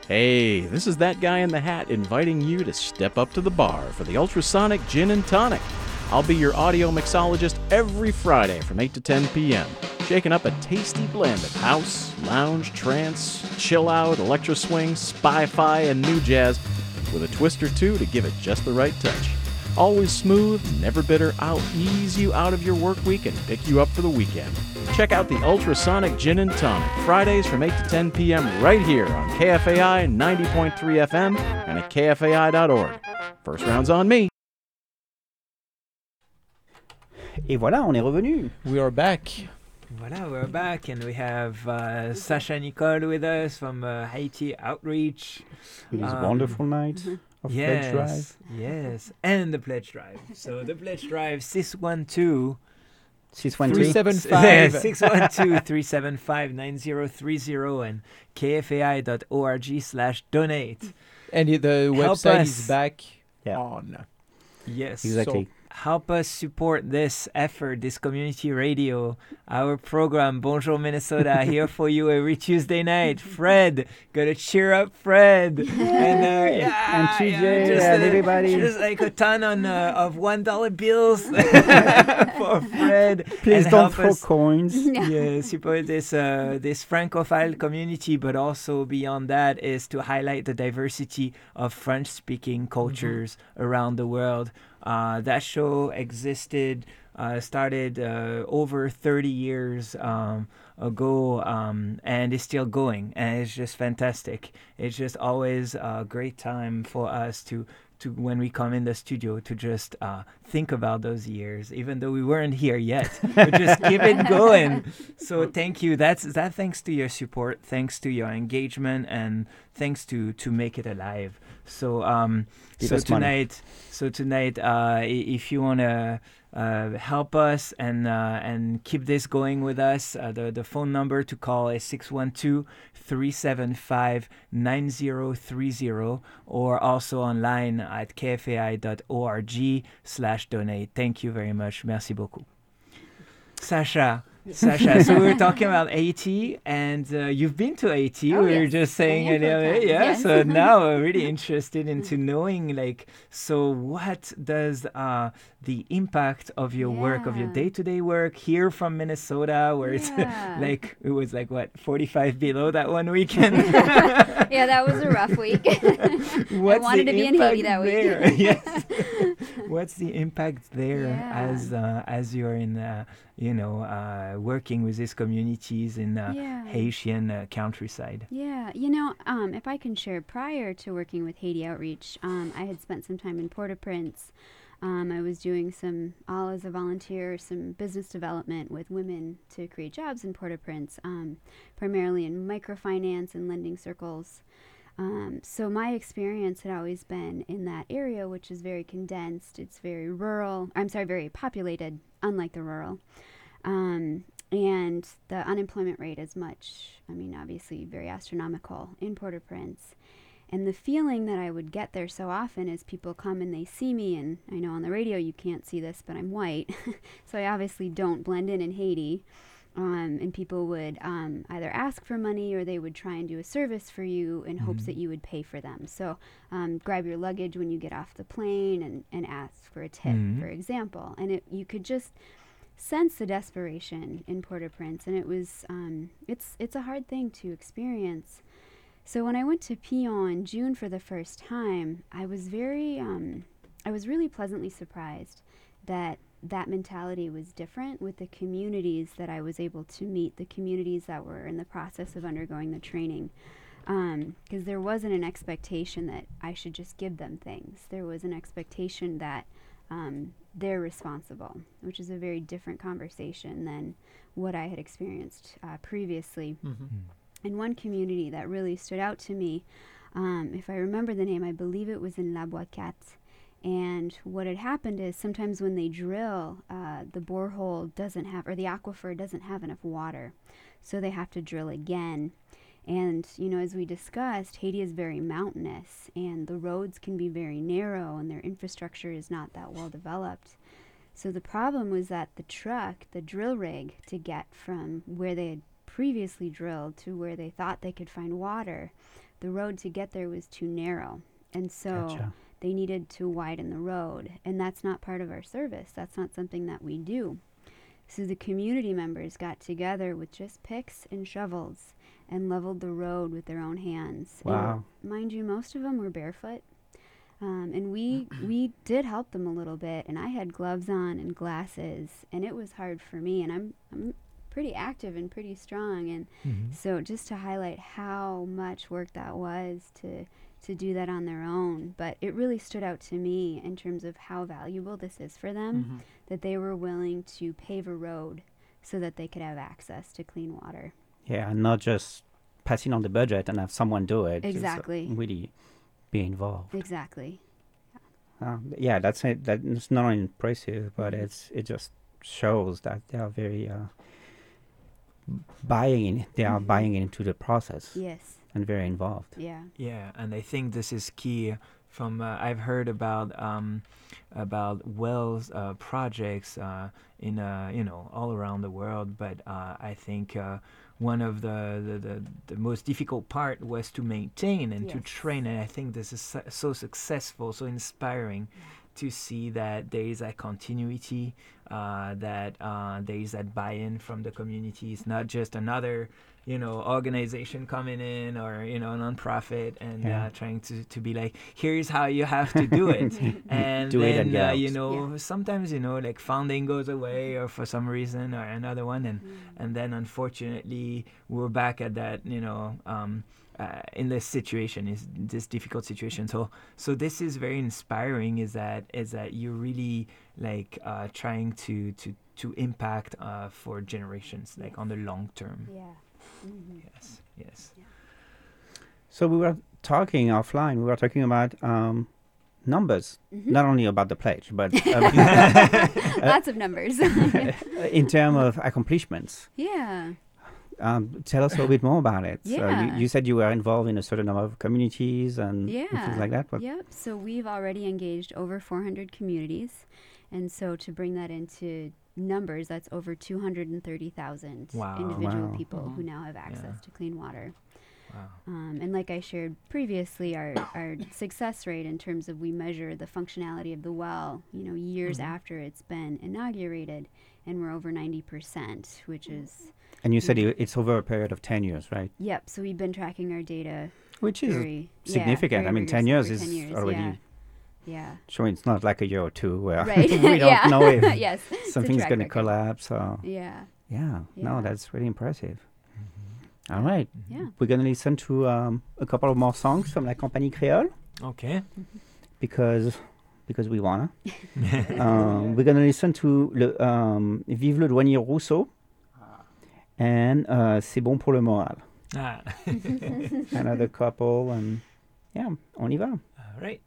K: Hey, this is that guy in the hat inviting you to step up to the bar for the Ultrasonic Gin and Tonic. I'll be your audio mixologist every Friday from 8 to 10 p.m., shaking up a tasty blend of house, lounge, trance, chill out, electro swing, spy-fi, and new jazz with a twist or two to give it just the right touch. Always smooth, never bitter, I'll ease you out of your work week and pick you up for the weekend. Check out the Ultrasonic Gin and Tonic, Fridays from 8 to 10 p.m. right here on KFAI 90.3 FM and at kfai.org. First round's on me.
C: Et voilà, on est revenu.
B: We are back.
A: Voilà, we're back, and we have Sasha Nicole with us from Haiti Outreach.
C: It is a wonderful night of Pledge Drive.
A: Yes, and the Pledge Drive. So the Pledge Drive, 612
B: 375
A: 612-375-9030 and kfai.org/donate.
B: And the website is back on.
A: Yes.
C: Exactly.
A: So help us support this effort, this community radio, our program, Bonjour Minnesota, here for you every Tuesday night. Fred, gotta cheer up Fred.
C: And TJ and everybody.
A: Just like a ton of $1 bills for Fred.
C: Please don't throw coins.
A: Yeah, support this Francophile community, but also beyond that is to highlight the diversity of French-speaking cultures around the world. That show existed, started over 30 years ago, and is still going, and it's just fantastic. It's just always a great time for us to when we come in the studio to just think about those years, even though we weren't here yet. We just keep it going. So thank you. That thanks to your support, thanks to your engagement, and thanks to make it alive. So tonight, if you want to help us and keep this going with us, the phone number to call is 612-375-9030, or also online at kfai.org/donate. Thank you very much. Merci beaucoup. Sasha, so we were talking about Haiti, and you've been to Haiti. We were just saying earlier,
D: Yes.
A: So now we're really interested into knowing, so what does the impact of your work, of your day-to-day work here from Minnesota, where it's it was 45 below that one weekend?
D: Yeah, that was a rough week. I wanted to be in Haiti that week.
A: Yes. What's the impact there as you're in working with these communities in Haitian countryside?
D: Yeah, if I can share, prior to working with Haiti Outreach, I had spent some time in Port-au-Prince. I was doing all as a volunteer, some business development with women to create jobs in Port-au-Prince, primarily in microfinance and lending circles. So my experience had always been in that area, which is very condensed. It's very rural. Very populated, unlike the rural. And the unemployment rate is obviously very astronomical in Port-au-Prince. And the feeling that I would get there so often is people come and they see me, and I know on the radio you can't see this, but I'm white. So I obviously don't blend in Haiti. And people would either ask for money, or they would try and do a service for you in hopes that you would pay for them. So grab your luggage when you get off the plane and ask for a tip, for example. And you could just sense the desperation in Port-au-Prince, and it was it's a hard thing to experience. So when I went to Pion in June for the first time, I was really pleasantly surprised that mentality was different with the communities that I was able to meet, the communities that were in the process of undergoing the training. Because there wasn't an expectation that I should just give them things. There was an expectation that they're responsible, which is a very different conversation than what I had experienced previously. And one community that really stood out to me, if I remember the name, I believe it was in La Boiscate. And what had happened is sometimes when they drill, the borehole doesn't have, or the aquifer doesn't have enough water. So they have to drill again. And, as we discussed, Haiti is very mountainous, and the roads can be very narrow, and their infrastructure is not that well developed. So the problem was that the drill rig, to get from where they had previously drilled to where they thought they could find water, the road to get there was too narrow. And so they needed to widen the road. And that's not part of our service. That's not something that we do. So the community members got together with just picks and shovels and leveled the road with their own hands.
C: Wow.
D: And mind you, most of them were barefoot. And we did help them a little bit. And I had gloves on and glasses. And it was hard for me. And I'm pretty active and pretty strong. And so just to highlight how much work that was to do that on their own. But it really stood out to me in terms of how valuable this is for them, that they were willing to pave a road so that they could have access to clean water.
C: Yeah, and not just passing on the budget and have someone do it.
D: Exactly.
C: Just, really be involved.
D: Exactly.
C: Yeah, that's it. That's not only impressive, but it just shows that they are very buying into the process.
D: Yes.
C: And very involved.
D: Yeah.
A: Yeah, and I think this is key. From I've heard about wells projects in all around the world, but I think one of the most difficult part was to maintain and to train, and I think this is so successful, so inspiring to see that there is a continuity, that there is that buy-in from the community. It's not just another organization coming in or a non-profit and trying to be like, here's how you have to do it. And
C: do
A: then
C: it
A: sometimes like funding goes away or for some reason or another one, and then unfortunately we're back at that in this situation, is this difficult situation. So this is very inspiring, is that you're really like trying to impact for generations, like on the long term.
D: Yeah.
A: Yes.
D: Yeah.
C: So we were talking offline. We were talking about numbers, not only about the pledge, but
D: lots of numbers
C: in terms of accomplishments.
D: Yeah.
C: Tell us a little bit more about it.
D: Yeah.
C: So you said you were involved in a certain number of communities and things like that.
D: Yep. So we've already engaged over 400 communities, and so to bring that into numbers, that's over 230,000 individual people who now have access to clean water.
A: Wow.
D: And like I shared previously, our success rate in terms of we measure the functionality of the well, years after it's been inaugurated, and we're over 90%, which is...
C: And you said it's over a period of 10 years, right?
D: Yep. So we've been tracking our data.
C: Which is significant. I mean, 10 years is already...
D: Yeah.
C: Sure, it's not like a year or two where
D: we
C: don't know if
D: yes,
C: something's going to collapse. Or
D: Yeah.
C: No, that's really impressive. All right.
D: Yeah.
C: We're going to listen to a couple of more songs from La Compagnie Créole.
A: Okay.
C: Because we want to. We're going to listen to Vive le douanier Rousseau and C'est bon pour le moral. Another couple, and on y va.
A: All right.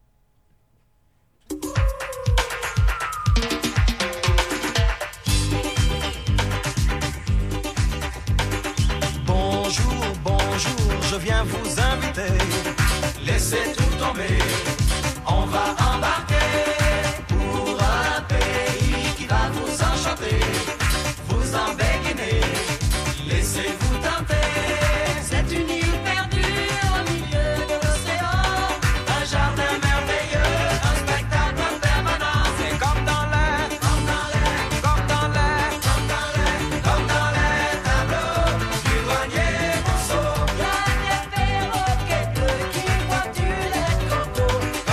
E: Bonjour, je viens vous inviter. Laissez tout tomber, on va embarquer pour un pays qui va vous enchanter, vous embéguiner, laissez-vous tenter. C'est une île perdue au milieu de l'océan, un jardin merveilleux, un spectacle permanent. C'est comme dans l'air, comme dans l'air, comme dans l'air, comme dans l'air, comme dans les tableaux du douanier Rousseau. Il y a des perroquets bleus qui voient les coteaux.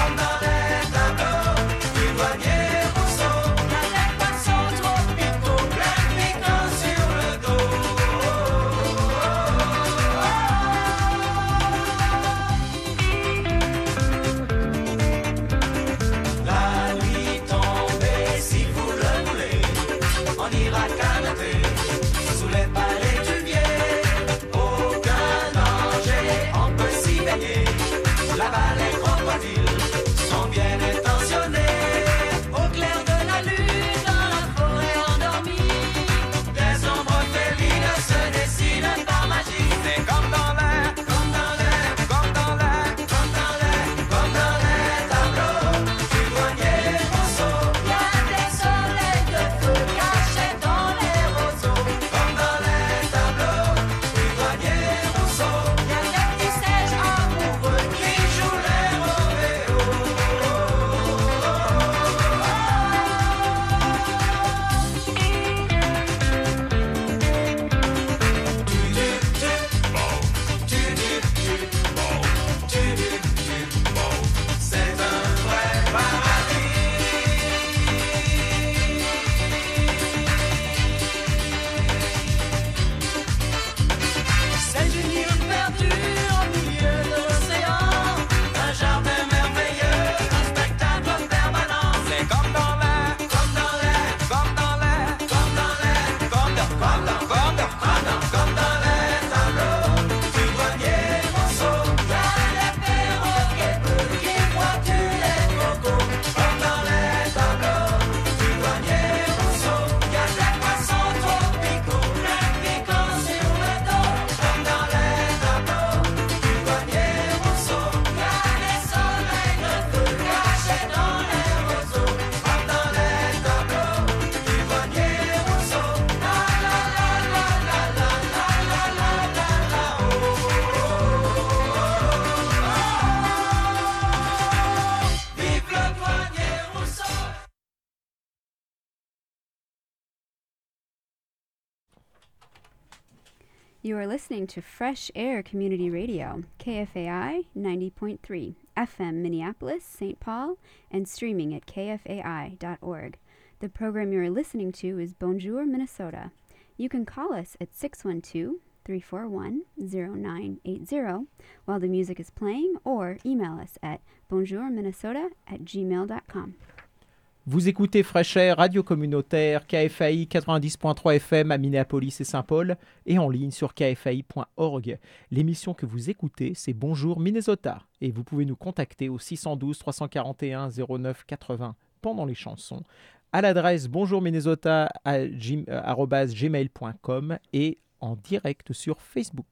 D: You are listening to Fresh Air Community Radio, KFAI 90.3, FM Minneapolis, St. Paul, and streaming at kfai.org. The program you are listening to is Bonjour, Minnesota. You can call us at 612-341-0980 while the music is playing, or email us at bonjourminnesota@gmail.com.
B: Vous écoutez Fresh Air, radio communautaire, KFAI 90.3 FM à Minneapolis et Saint-Paul, et en ligne sur kfai.org. L'émission que vous écoutez, c'est Bonjour Minnesota, et vous pouvez nous contacter au 612-341-0980 pendant les chansons, à l'adresse bonjourminnesota@gmail.com et en direct sur Facebook.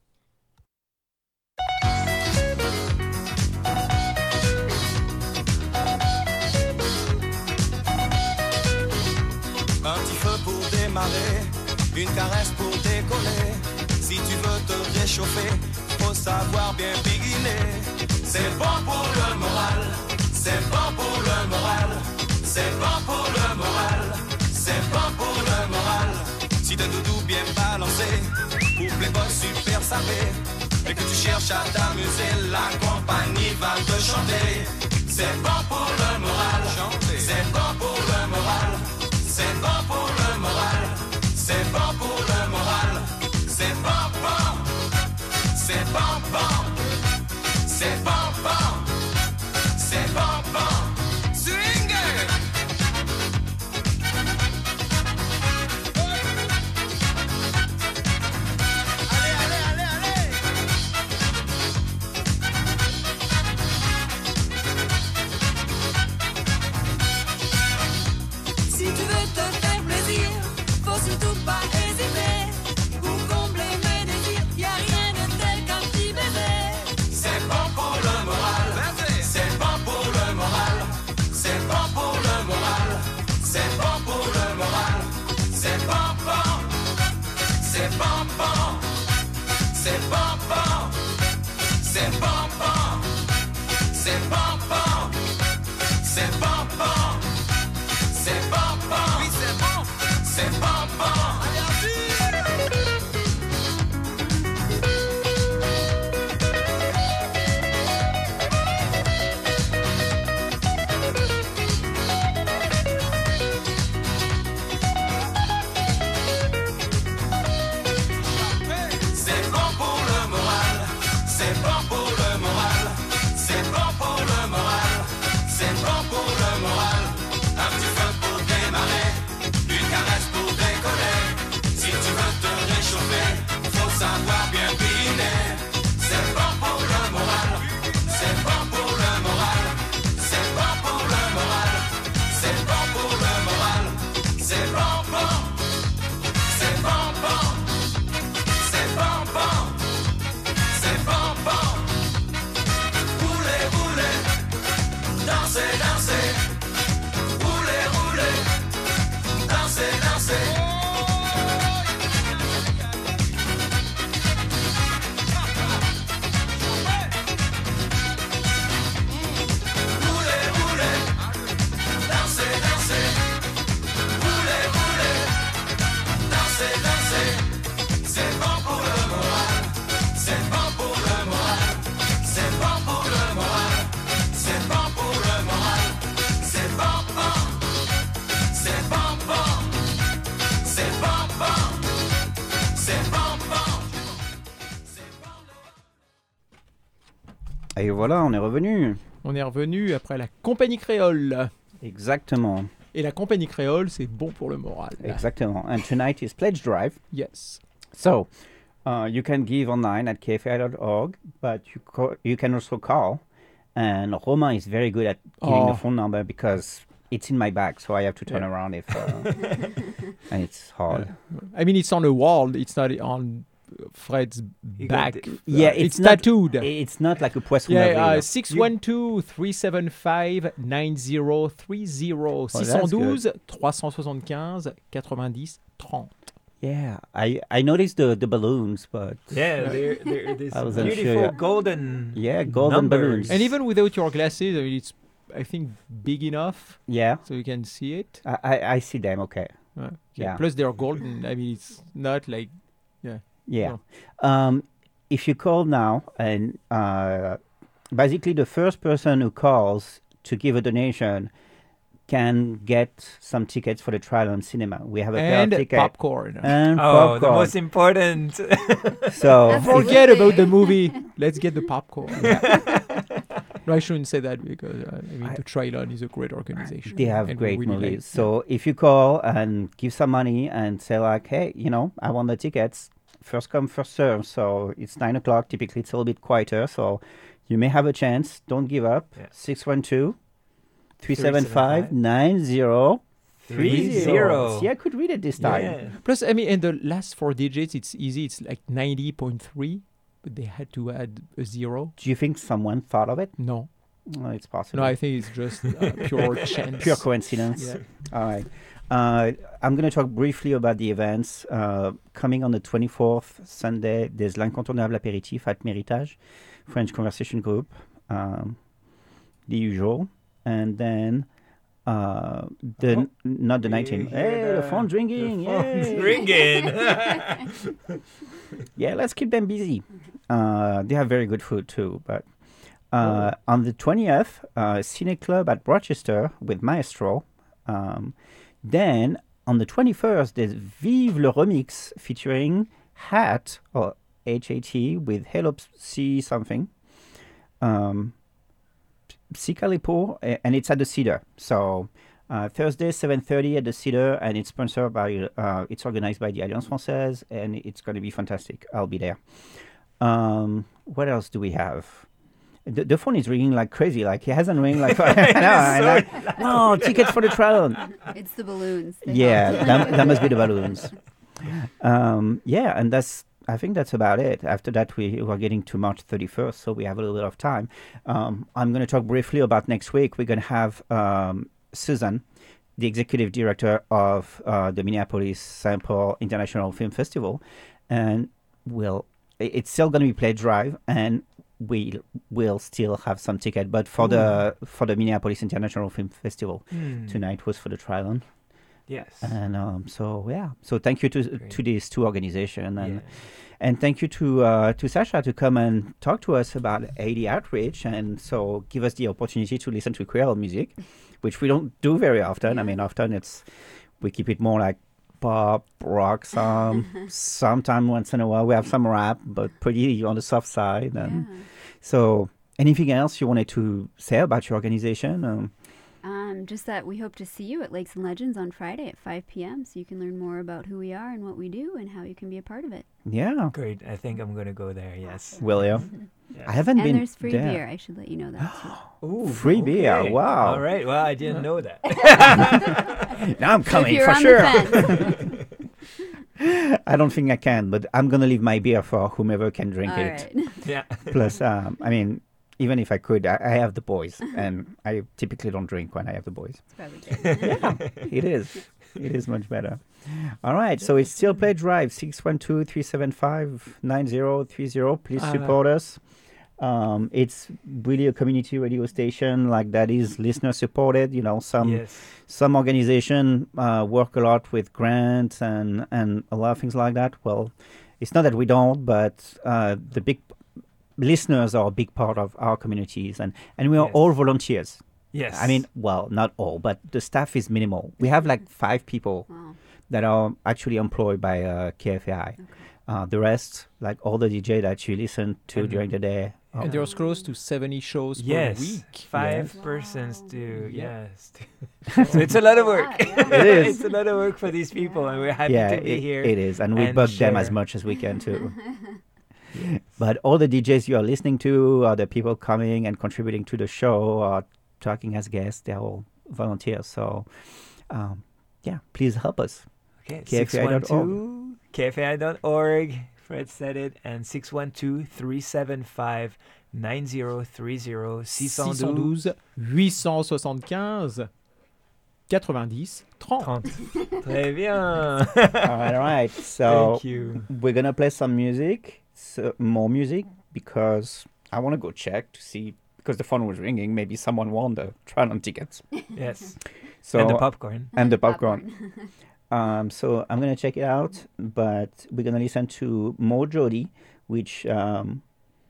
E: Un petit feu pour démarrer, une caresse pour décoller. Si tu veux te réchauffer, faut savoir bien biguiner. C'est bon pour le moral, c'est bon pour le moral, c'est bon pour le moral, c'est bon pour le moral. Si t'as doudou bien balancé, pour Playboy super sapé, et que tu cherches à t'amuser, la compagnie va te chanter. C'est bon pour le moral, c'est bon pour le moral. C'est bon pour le moral, c'est bon pour le moral, c'est bon bon, c'est bon bon, c'est bon bon, c'est bon bon, swing it. Allez, allez, allez, allez. Si tu veux te faire plaisir, faut surtout pas hésiter. Pour combler mes désirs, y'a rien de tel qu'un petit bébé. C'est bon pour le moral, c'est bon pour le moral, c'est bon pour le moral, c'est bon pour le moral, c'est bon bon, c'est bon bon, c'est bon bon, c'est bon bon, c'est bon bon, c'est bon bon. C'est bon bon, oui c'est bon, c'est bon bon. Allez, c'est bon pour le moral, c'est bon pour le moral, c'est bon pour le moral, c'est bon pour le moral. Un petit feu pour démarrer, une caresse pour décoller. Si tu veux te réchauffer, faut savoir bien biner. C'est bon pour le moral, c'est bon pour le moral, c'est bon pour le moral, c'est bon pour le moral, c'est bon bon, c'est bon bon, c'est bon bon, c'est bon bon. Roulez, roulez, dansez, dansez. Roulez, roulez, dansez, dansez. Roulez, roulez, dansez, dansez. Roulez, roulez, dansez, dansez. C'est bon pour le moral, c'est bon pour le moral, c'est bon pour le moral, c'est bon pour le moral, c'est bon bon. C'est bon bon, c'est bon bon, c'est bon bon.
C: Et voilà, on est revenu.
B: On est revenu après la compagnie créole.
C: Exactement.
B: Et la compagnie créole, c'est bon pour le moral.
C: Exactement. And tonight is Pledge Drive.
B: Yes.
C: So, you can give online at kfi.org, but you can also call. And Romain is very good at giving the phone number because it's in my bag, so I have to turn around if and it's hard.
B: I mean, it's on the wall. It's not on Fred's back.
C: Yeah,
B: it's tattooed.
C: It's not like a poisson
B: d'avril.
C: d'avril.
B: 612-375-9030. 612-375-90-30.
C: Yeah, I noticed the balloons, but
A: Yeah, they're this
C: I wasn't
A: beautiful
C: sure.
A: golden
C: golden
A: numbers.
C: balloons.
B: And even without your glasses, I mean, it's, I think, big enough.
C: Yeah,
B: So you can see it.
C: I see them. Okay.
B: Okay.
C: Yeah.
B: Plus they're golden. I mean, it's not like
C: Yeah. If you call now, and basically the first person who calls to give a donation can get some tickets for the trial on cinema. We have a pair of tickets.
B: Popcorn.
C: And
A: Oh,
C: popcorn.
A: the most important.
C: So
B: Forget about the movie. Let's get the popcorn. No, I shouldn't say that because the Trilon is a great organization.
C: they have
B: and we
C: great
B: really
C: movies.
B: like-
C: So if you call and give some money and say like, hey, I want the tickets, first come, first serve. So it's 9 o'clock. Typically, it's a little bit quieter. So you may have a chance. Don't give up.
A: Yeah.
C: 612-375-9030. See, I could read it this time.
A: Yeah.
B: Plus, in the last 4 digits, it's easy. It's like 90.3, but they had to add a 0.
C: Do you think someone thought of it?
B: No.
C: No, it's possible.
B: No, I think it's just pure chance.
C: Pure coincidence.
B: Yeah.
C: All right. I'm going to talk briefly about the events. Coming on the 24th, Sunday, there's l'Incontournable Apéritif at Méritage, French Conversation Group, the usual. And then, not the 19th. Hey, the phone's ringing. Yay.
A: Ringing.
C: Yeah, let's keep them busy. They have very good food too. But on the 20th, Cine Club at Rochester with Maestro. Then on the 21st, there's Vive le Remix featuring Hat or HAT with Hello C something. Cicalipo, and it's at the Cedar. So Thursday, 7:30 at the Cedar, and it's sponsored by, it's organized by the Alliance Française, and it's going to be fantastic. I'll be there. What else do we have? The phone is ringing like crazy. Like it hasn't ring like no tickets for the trial.
D: It's the balloons. They
C: Yeah,
D: help.
C: that must be the balloons. Yeah, and I think that's about it. After that, we are getting to March 31st, so we have a little bit of time. I'm going to talk briefly about next week. We're going to have Susan, the executive director of the Minneapolis St. Paul International Film Festival, and it's still going to be pledge drive, and we will still have some ticket. But for the Minneapolis International Film Festival, tonight was for the Trilon.
A: Yes.
C: And so thank you to these two organizations, and thank you to Sasha to come and talk to us about Haiti outreach, and so give us the opportunity to listen to Creole music, which we don't do very often. I mean, often we keep it more like pop, rock, sometime once in a while we have some rap, but pretty on the soft side. And so, anything else you wanted to say about your organization?
D: Just that we hope to see you at Lakes and Legends on Friday at 5 p.m. so you can learn more about who we are and what we do and how you can be a part of it.
C: Yeah.
A: Great. I think I'm going to go there, yes.
C: Will you?
A: Yes.
C: I haven't been
D: And there's free
C: there.
D: beer. I should let you know that too.
A: Ooh,
C: Free beer.
A: okay.
C: Wow.
A: All right. Well, I didn't know that.
C: Now I'm coming
D: you're
C: for
D: on
C: sure.
D: the
C: I don't think I can, but I'm going to leave my beer for whomever can drink
D: All
C: it.
D: right.
A: Yeah.
C: Plus, I mean, even if I could, I have the boys, and I typically don't drink when I have the boys.
D: It's probably good.
C: Yeah, it is. It is much better. All right, so it's still Play Drive, 612-375-9030. Please support us. It's really a community radio station that is listener supported. Some organization work a lot with grants and a lot of things like that. Well, it's not that we don't, but the big listeners are a big part of our communities, and we are all volunteers.
A: Yes.
C: I mean, well, not all, but the staff is minimal. We have 5 people that are actually employed by KFAI. Okay. The rest, all the DJ that you listen to during the day.
B: And there's close to 70 shows per week.
A: 5 persons yes. So it's a lot of work.
C: It is.
A: It's a lot of work for these people, and we're happy to be here.
C: It is, and we bug them as much as we can too. But all the DJs you are listening to, are the people coming and contributing to the show, or talking as guests, they're all volunteers. So, please help us.
A: Okay,
C: KFAI.org.
A: KFAI.org. Fred said it. And 612-375-9030.
B: 612 875 90 30.
A: Très bien.
C: All right. So
A: Thank you.
C: we're going to play some music, more music, because I want to go check to see, because the phone was ringing, maybe someone won the Trilon tickets.
A: Yes.
C: So,
A: and the popcorn.
C: And the popcorn. So I'm going to check it out, but we're going to listen to Mo Jody, which, Mo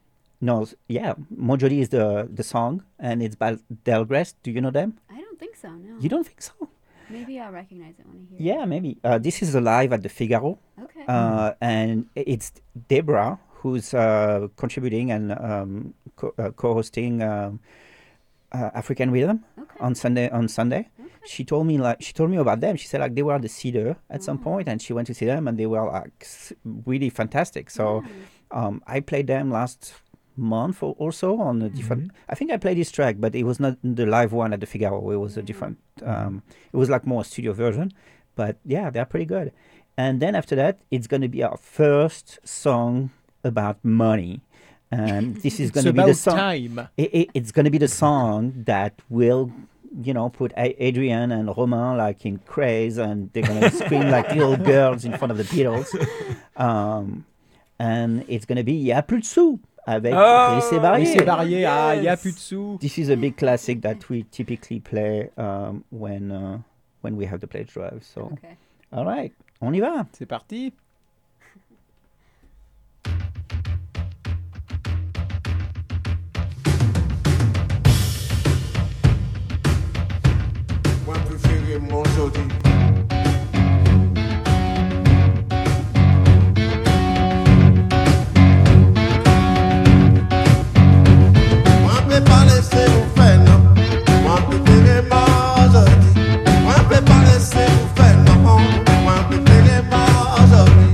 C: Jody is the song, and it's by Delgrest. Do you know them?
D: I don't think so, no.
C: You don't think so?
D: Maybe I'll recognize it when I hear it.
C: Yeah, maybe. This is live at the Figaro.
D: Okay.
C: And it's Deborah who's contributing and co-hosting African Rhythm on Sunday. Okay. She told me about them. She said like they were at the Cedar at some point, and she went to see them, and they were like really fantastic. So I played them last month or so on a different. I think I played this track, but it was not the live one at the Figaro. It was a different. It was like more a studio version, but yeah, they're pretty good. And then after that, it's going to be our first song about money. And this is going to be the song.
B: Time.
C: It's going to be the song that will, put Adrian and Romain like in craze, and they're going to scream like little girls in front of the Beatles. And it's going to be Y'a plus de sous avec Lycée
B: Barrier. Y'a plus de sous.
C: This is a big classic that we typically play when we have the pledge drive. So, all right, on y va.
B: C'est parti.
E: Moi préféré mon jodi. Moi pas laisser vous faire non. Moi préféré mon jodi. Moi pas laisser vous faire non. Moi préféré mon jodi.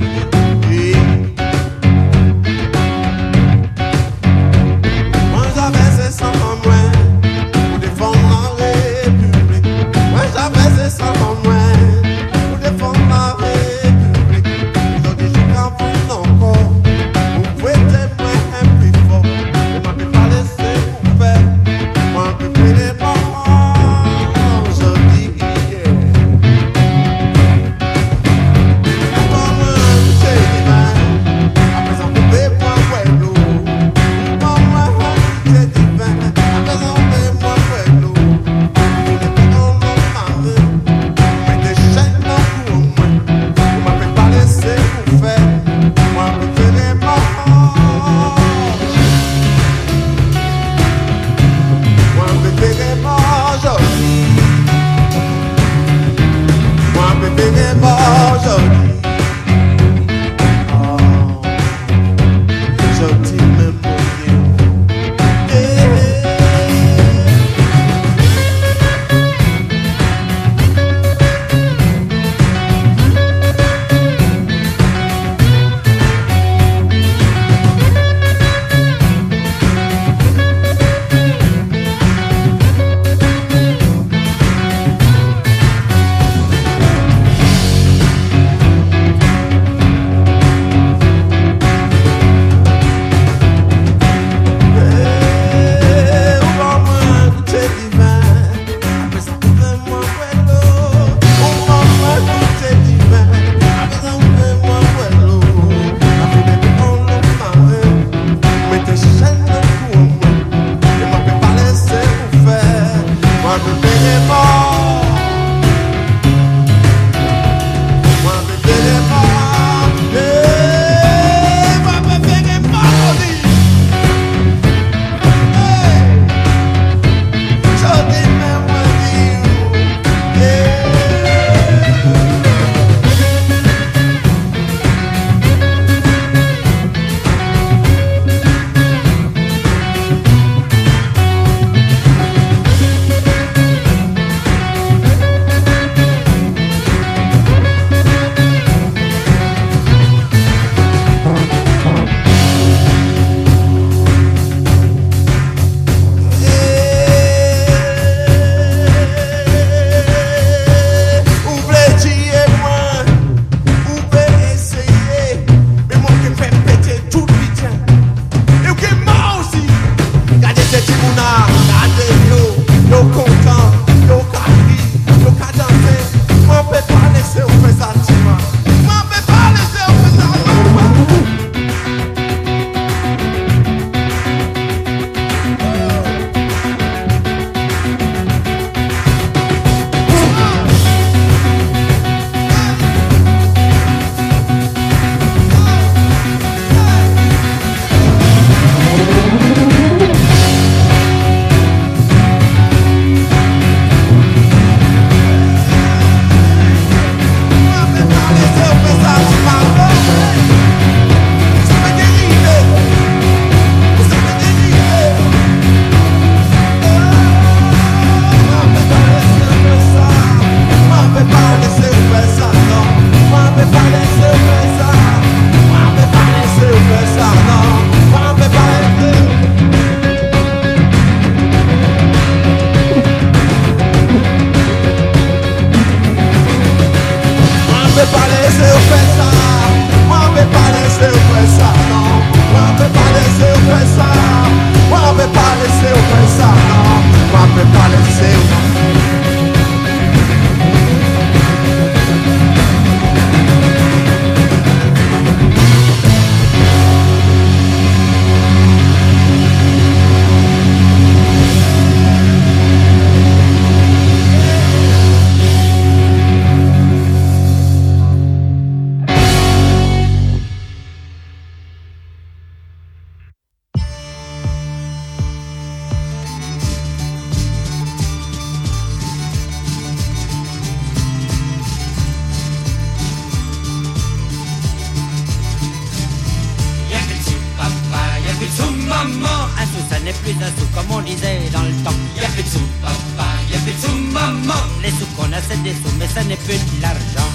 L: plus un sou comme on disait dans le temps. Y'a plus de sous papa, y'a plus de sous maman. Les sous qu'on a c'est des sous mais ça n'est plus de l'argent.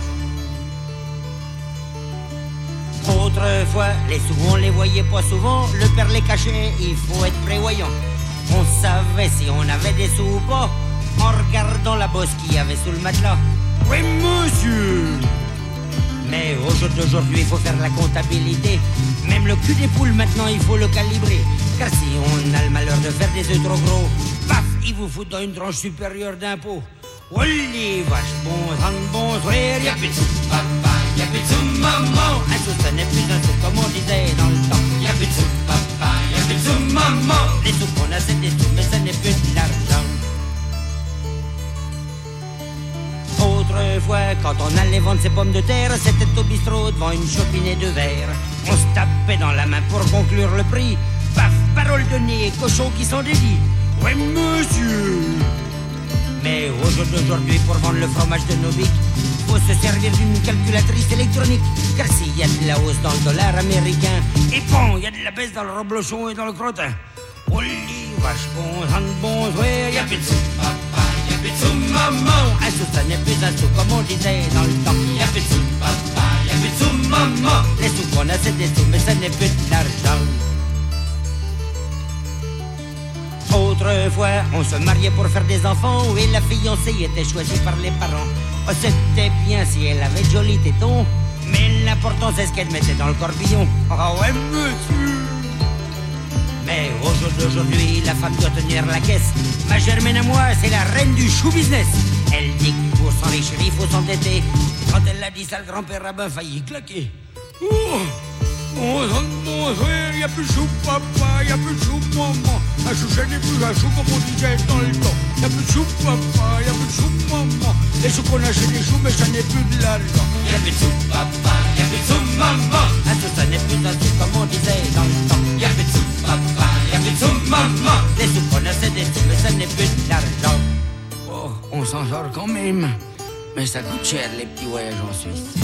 L: Autrefois, les sous on les voyait pas souvent. Le père les cachait, il faut être prévoyant. On savait si on avait des sous ou pas en regardant la bosse qu'il y avait sous le matelas. Oui monsieur. Mais aujourd'hui il faut faire la comptabilité. Même le cul des poules maintenant il faut le calibrer. Car si on a le malheur de faire des œufs trop gros, paf, il vous faut dans une tranche supérieure d'impôt. Oh les vaches, bon sourire, y'a plus de sous papa, y'a plus de sous maman. Un sou ça n'est plus un sou comme on disait dans le temps. Y'a plus de sous papa, y'a plus de sous maman. Les sous qu'on a c'est des sous mais ça n'est plus de l'argent. Autrefois, quand on allait vendre ses pommes de terre, c'était au bistrot devant une chopinée de verre. On se tapait dans la main pour conclure le prix. Paf, parole de nez, cochons qui sont dédits. Ouais monsieur. Mais aujourd'hui, pour vendre le fromage de Novic, faut se servir d'une calculatrice électronique. Car s'il y a de la hausse dans le dollar américain, et bon, il y a de la baisse dans le reblochon et dans le crottin. Oh les vaches, bon sourire, y'a plus de sous papa, y'a plus de sous maman. Un sou ça n'est plus un sou comme on disait dans le temps. Y'a plus de sous papa, y'a plus de sous maman. Les sous qu'on a c'est des sous mais ça n'est plus de l'argent. Autrefois, on se mariait pour faire des enfants et la fiancée était choisie par les parents. Oh, c'était bien si elle avait de jolis tétons, mais l'important c'est ce qu'elle mettait dans le corbillon. Oh ouais monsieur. Mais aujourd'hui, la femme doit tenir la caisse. Ma Germaine à moi, c'est la reine du show business. Elle dit que pour s'enrichir, il faut s'endetter. Et quand elle l'a dit ça, le grand-père Rabin faillit claquer. Y'a plus de chou papa, y'a plus de chou maman. Un chou ça n'est plus un chou comme on disait dans le temps. Y'a plus de chou papa, y'a plus de chou maman. Les choux qu'on a c'est des choux mais ça n'est plus de l'argent. Y'a plus de chou papa, y'a plus de chou maman. Un chou ça n'est plus un chou comme on disait dans le temps. Y'a plus de chou papa, y'a plus de chou maman. Les choux qu'on a c'est des choux mais ça n'est plus de l'argent. Oh, on s'en sort quand même. Mais ça coûte cher les petits voyages en Suisse.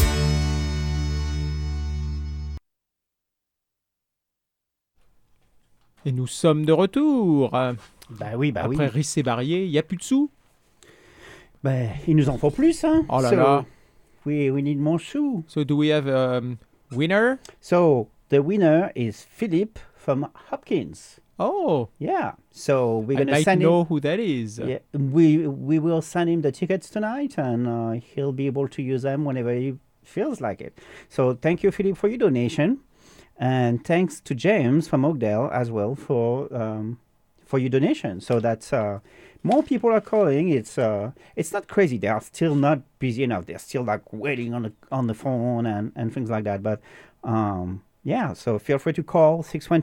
B: Et nous sommes de retour.
C: Oui.
B: Après Riss et Barrier, il n'y a plus de sous.
C: Il nous en faut plus, hein.
B: Oh là là.
C: We need more sous.
B: So do we have a winner?
C: So the winner is Philip from Hopkins.
B: Oh.
C: Yeah. So we're going to
B: I'd like
C: send
B: to know
C: him.
B: who that is.
C: Yeah, we will send him the tickets tonight, and he'll be able to use them whenever he feels like it. So thank you, Philip, for your donation. And thanks to James from Oakdale as well for your donation. So that more people are calling. It's not crazy. They are still not busy enough. They're still like waiting on the phone and things like that. But yeah, so feel free to call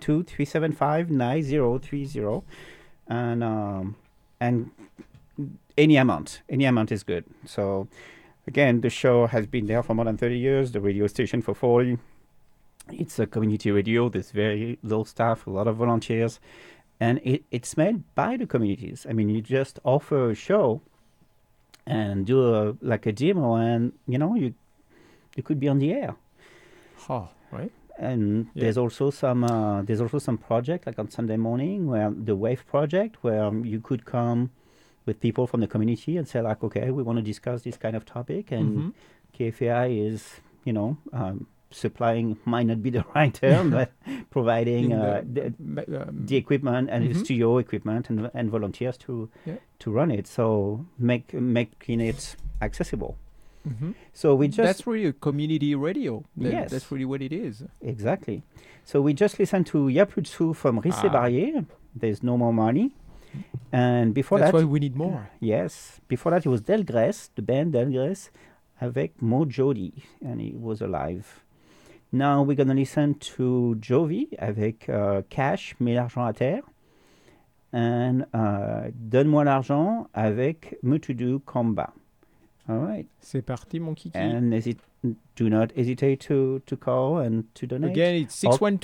C: 612-375-9030 and any amount is good. So again, the show has been there for more than 30 years. The radio station for 40. It's a community radio. There's very little staff, a lot of volunteers, and it's made by the communities. I mean, you just offer a show and do a demo, and you could be on the air.
B: Oh, right.
C: And there's also some project like on Sunday morning, where the Wave Project, where you could come with people from the community and say like, okay, we want to discuss this kind of topic, and KFAI is supplying might not be the right term, but providing the equipment and studio equipment and volunteers to run it. So making it accessible.
B: Mm-hmm.
C: So that's
B: really a community radio.
C: Yes,
B: that's really what it is.
C: Exactly. So we just listened to Y'a plus de sous from Riss et Barrier. There's no more money. And before
B: that's
C: that,
B: why we need more.
C: Yes. Before that, it was Delgrès, the band Delgrès, avec Mo Jody, and he was alive. Now we're gonna listen to Jovi avec Cash, Mets l'argent à terre, and Donne-moi l'argent avec Mutudu Combat. All right.
B: C'est parti, mon kiki.
C: And do not hesitate to call and to donate.
B: Again, it's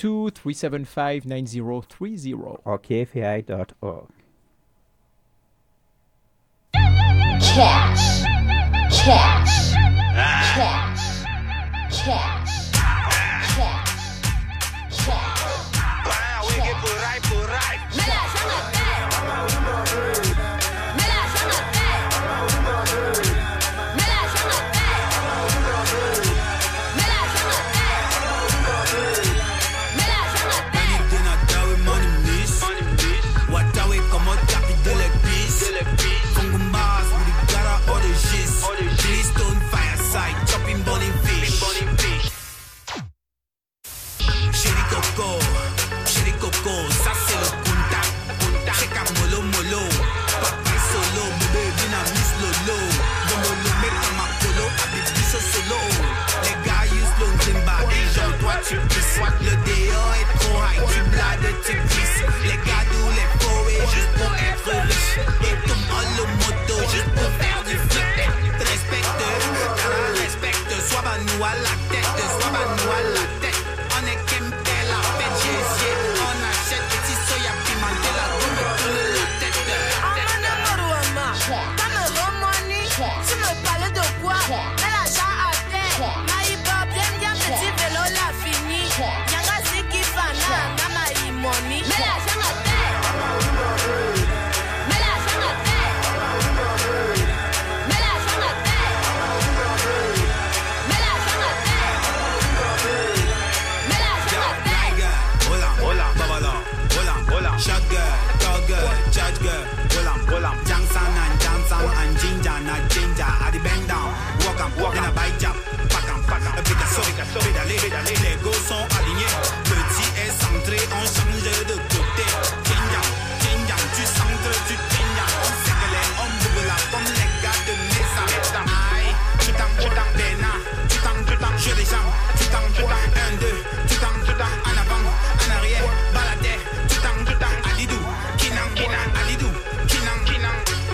B: 612-375-9030.
C: Or kfai.org.
M: Cash. Cash. Cash. Cash. Cash. Cash.
N: coco, chéri coco, ça c'est le punta. Check a molo molo, papa solo, bébé dynamique lolo. Bomolo make a macolo, habibi so solo. Les gars use long bas, et genre toi tu pisses. Le dehors est trop high, tu blades, tu pisses. Les gars d'où les poètes juste pour être riche. Et tout le moto juste pour faire du fric. Respecte, respecte, sois pas nous à la tête, sois pas nous à la tête. On est Kempé, la fête, Jésus. On achète petit soya pimenté, la gomme tout la tête.
O: Tu me parles de quoi? Mets l'argent à terre. Maïba, bien petit vélo, la fini. Yanga Siki Fana, Namaï Moni. Mets l'argent à terre. Mets l'argent à terre. Mets l'argent à terre. Mets l'argent à terre. Mets l'argent à terre.
N: Hola, hola, babala. Hola, hola. Shot girl, dog girl, judge girl. Hola, hola. Jangsan and ginger, not ginger. I the bang down. Walk up, then a bike jump. Pack up. Pédalé, les go sont alignés. Petit est centré, on change de côté. Ginger, tu centres, tu ginger. On sait que les hommes bouge là comme les gars de Mesa. Aïe, tu t'en, Bena. Tu t'en, je les jambes. Tu t'en, 1, 2. Tu t'en, en avant, en arrière. Baladé, tu t'en, Alidou. Kinang, Alidou. Kinang.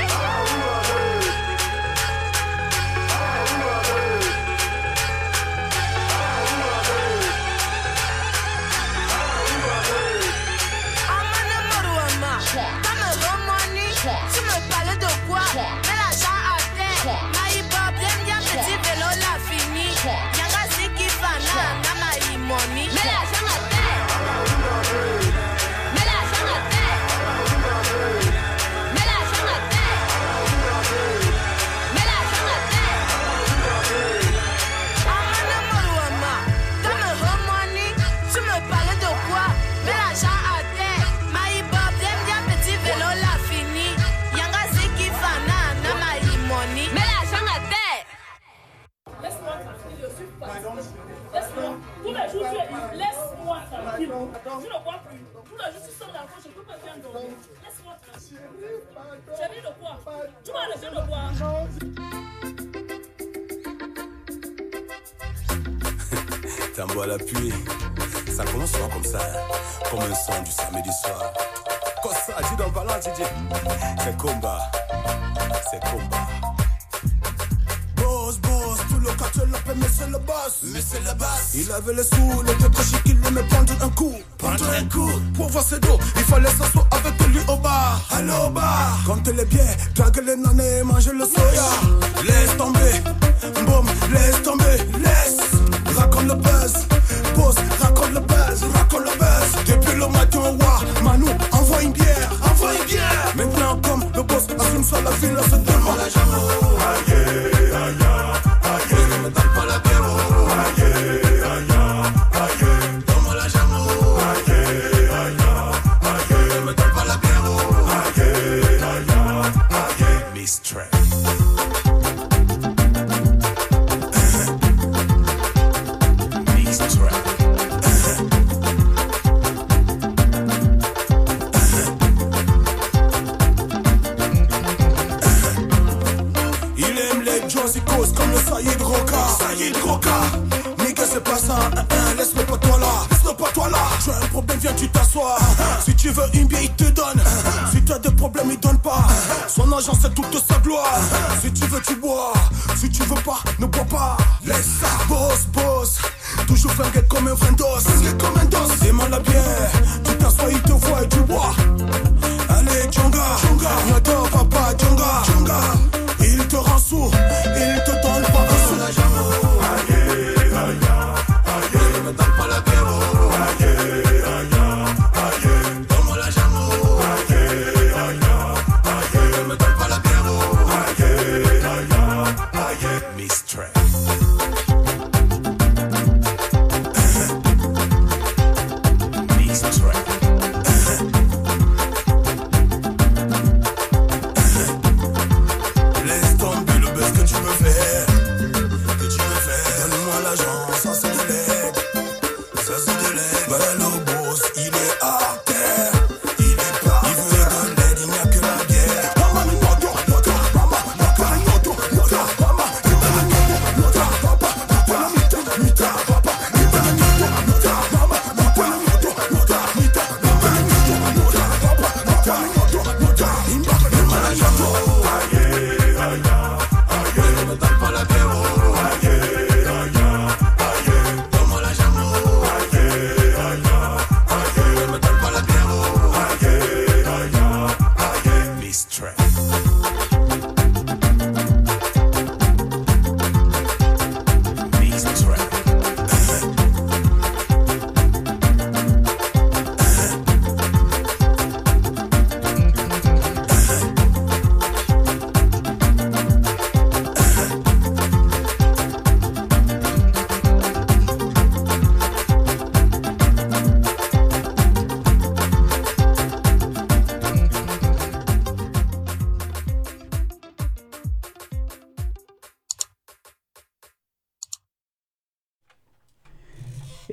O: Tu me parles de quoi? Mets l'argent à terre. Maïba, bien petit vélo, la fini. Yanga Siki Fana, Namaï Moni. Mets l'argent à terre. Mets l'argent à terre. Mets l'argent à terre. Mets l'argent à terre. Amana Moruama, dans le home money. Tu me parles de quoi? Mets l'argent à terre. Maïba, bien petit vélo, la fini. Yanga Siki Fana, Namaï Moni. Mets l'argent à terre.
P: Laisse-moi tranquille, je suis fatigué. Laisse-moi. Tous les jours, laisse-moi tranquille. Je ne vois plus. Tous les jours, tu sors d'enfant, je ne peux pas bien dormir. Laisse-moi tranquille. Chérie de quoi? Tu m'as arrêté de boire.
Q: Tambour à l'appui, ça commence souvent comme ça, comme un son du samedi soir. Quand ça dit dans le ballon, tu dis, c'est combat. Boss, tout le quartier l'appelle, mais c'est le boss. Il avait les sous, il était trop chic, il aimait prendre un coup. Pour voir ses dos, il fallait s'asseoir avec lui au bar. Allô bar, compte les billets, drague les nanas, manger le soya. Laisse tomber, boum, laisse tomber, laisse. Raconte le buzz, boss, raconte le buzz. Depuis le matin, wa, Manu, envoie une bière. Maintenant comme le boss assume ça, la ville se demande la jambe. Aïe. Ne me donne pas la bière. Aïe. Donne-moi la jambe. Aïe. Ne me donne pas la bière. Aïe. Miss Track. Comme le Saïd Roca. Nigga, c'est pas ça, laisse-le pas toi là. Tu as un problème, viens tu t'assois. Si tu veux une bière, il te donne. Si tu as des problèmes, il donne pas. Son argent, c'est toute sa gloire. Si tu veux, tu bois. Si tu veux pas, ne bois pas. Laisse ça, boss. Toujours flingué comme un vrai dos. Demande la bière, tu t'assois, il te voit et tu bois. Allez, Djonga. Nyado, papa, Djonga. Il te rend sourd, il te donne pas un sou. Aïe. Ne me donne pas la bière. Aïe. Donne-moi la jambe. Aïe. Ne me donne pas la bière. Aïe. Miss Track. Donne-moi l'argent, ça c'est de l'aide. Balalo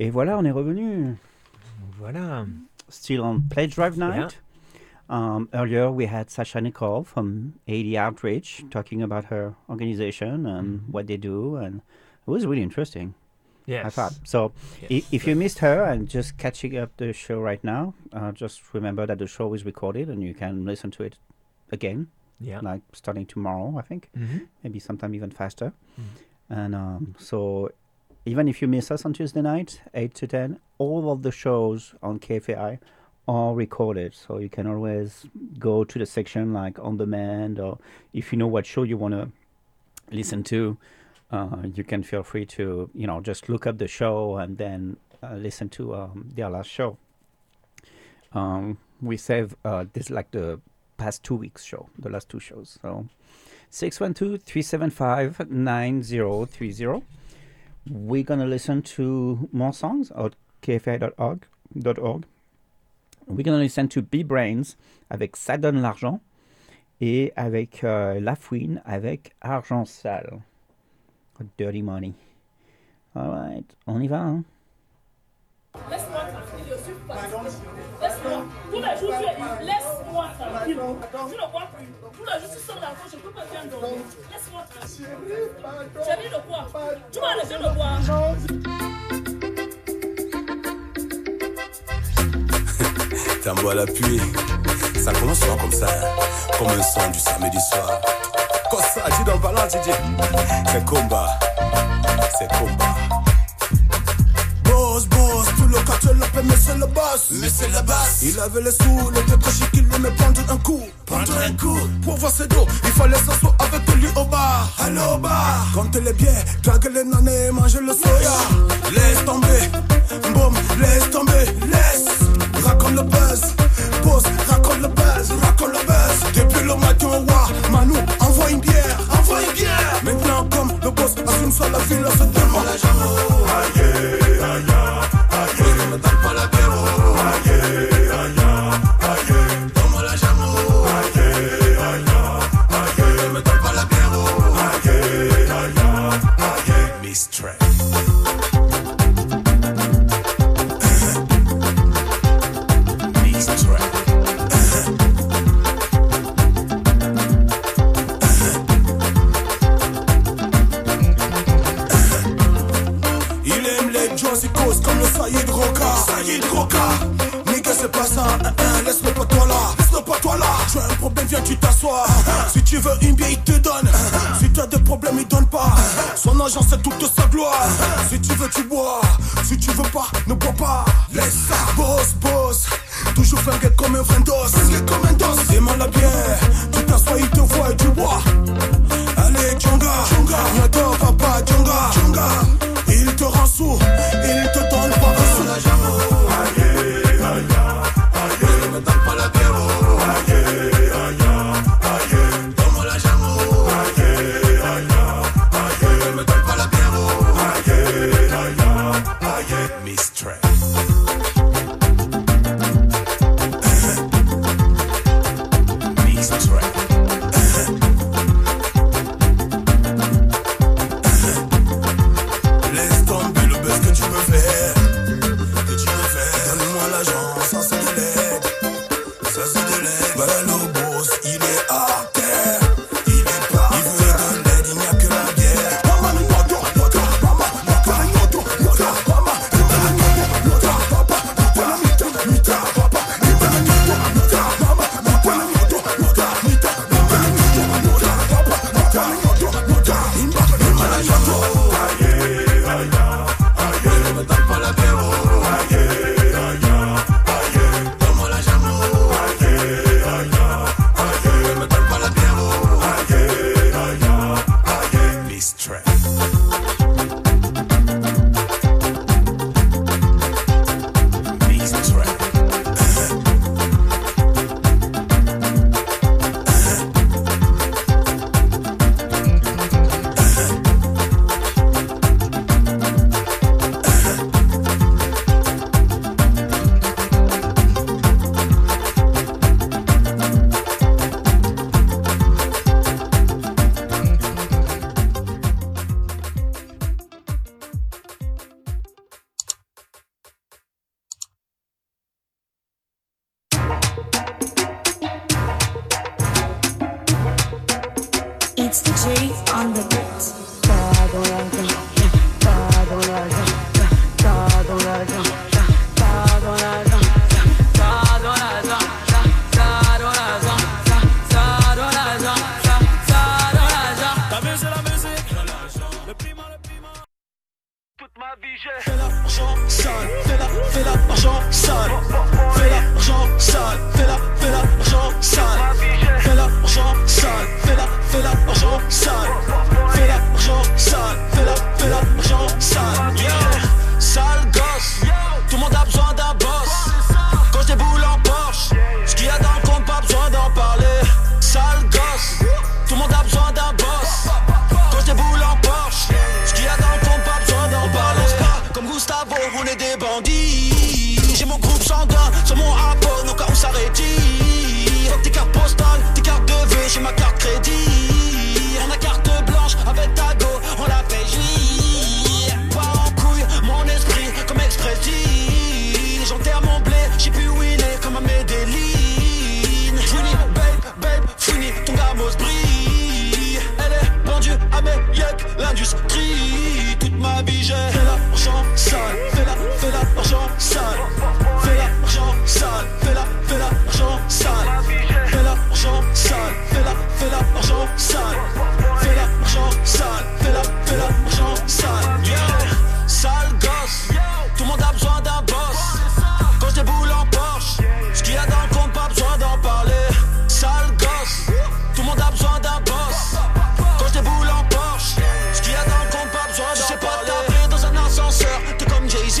C: Et voilà, on est revenu.
A: Voilà.
C: Still on Pledge Drive night. Earlier, we had Sasha Nicole from Haiti Outreach talking about her organization and what they do, and it was really interesting.
A: Yes.
C: I thought. So, if you missed her and just catching up the show right now, just remember that the show is recorded and you can listen to it again.
A: Yeah.
C: Like starting tomorrow, I think. Maybe sometime even faster. And so, even if you miss us on Tuesday night, 8 to 10, all of the shows on KFAI are recorded. So you can always go to the section like on demand, or if you know what show you want to listen to, you can feel free to, just look up the show and then listen to their last show. We save this like the past 2 weeks show, the last 2 shows. So 612-375-9030. We're going to listen to more songs at kfi.org. We're going to listen to B-Brains avec Ça donne l'argent et avec La Fouine avec Argent sale. Dirty Money. All right, on y va, hein?
P: Laisse-moi tranquille, je suis fatigué. Laisse-moi. Tous les jours, tu es laisse-moi tranquille. Je ne vois plus. Tous les jours, tu sors dans le fond, je ne peux pas bien dormir. Laisse-moi tranquille. Chérie de quoi? Tu vas arrêter de boire.
Q: Tambour à l'appui, ça commence souvent comme ça, comme un son du samedi soir. Quand ça dit dans le ballon, tu dis, c'est combat, c'est combat. Boss, tout le quartier l'appelle, mais c'est le boss. Il avait les sous, le était chic, il aimait prendre un coup. Pour voir ses dos, il fallait s'asseoir avec lui au bar. Allô au bar, comptez les billets, draguer les nanées, manger le soya. Laisse tomber, boum, laisse tomber, laisse. Raconte le buzz, boss, raconte le buzz. Depuis le matin, wa, Manu, envoie une bière. Maintenant, comme le boss assume ça, la ville se demande. Aïe, ne me donne pas la bière. Aïe, donne-moi la jamour. Aïe, ne me donne pas la bière. Aïe, Miss Trey. Comme le Saïd Roca. Nigga, c'est pas ça, laisse-le pas toi là. Tu as un problème, viens tu t'assois. Si tu veux une bière, il te donne. Si tu as des problèmes, il donne pas. Son agent, c'est toute sa gloire. Si tu veux, tu bois. Si tu veux pas, ne bois pas. Laisse ça, boss. Toujours flingué comme un vrai dos. Dément la bière, tu t'assois, il te voit et tu bois. Allez, Djonga. Nyado, papa, Djonga. Il te rend sourd, il te donne pas un sou. Aïe, ne me donne pas la bière. Aïe, donne-moi la jamour. Aïe, ne me donne pas la bière. Aïe, Miss Trey. Miss Trey. Laisse tomber le buzz que tu veux faire. Donne-moi l'argent, ça c'est de l'aide. Bah le boss, il est à terre. Il est pas, il veut de l'aide, il n'y a que la bière.
R: l'argent, ça dans l'argent, ça dans l'argent, ça dans l'argent, ça dans l'argent, ça dans l'argent.
F: La musique, le piment. Toute ma vie j'ai
Q: fais l'argent sale, fais l'argent sale, fais l'argent sale, fais l'argent sale, fais l'argent sale, fais l'argent sale, fais l'argent sale, fais l'argent sale. Yeah. Sale gosse, tout le monde a besoin d'un boss. Quand je déboule en Porsche, ce qu'il y a dans le compte, pas besoin d'en parler. Sale gosse, tout le monde a besoin d'un boss. Quand je déboule en Porsche, ce qu'il y a dans le compte, pas besoin d'en parler. On balance pas comme Gustavo, on est des bandits. J'ai mon groupe sanguin sur mon iPhone au cas où ça rétire. Tes cartes postales, tes cartes de vœux, j'ai ma carte crédit. On a carte blanche avec ta go, on la fait jouir. Pas en couille, mon esprit comme expressif. J'enterre mon blé, j'sais plus où il est comme à Medellin. Fini, babe, fini, ton gamos brille. Elle est vendue à mes yeux, l'industrie. Toute ma vie j'ai fait l'argent sale, fais l'argent sale, fais l'argent sale, fais l'argent sale, fais l'argent sale, fais l'argent sale, fais l'argent sale, fais l'argent sale. Yeah. Sale gosse, tout le monde a besoin d'un boss. Quand je déboule en Porsche, ce qu'il y a dans le compte, pas besoin d'en parler. Sale gosse, tout le monde a besoin d'un boss. Quand je déboule en Porsche, ce qu'il y a dans le compte, pas besoin d'en parler. Je sais pas taper dans un ascenseur, t'es comme Jay-Z.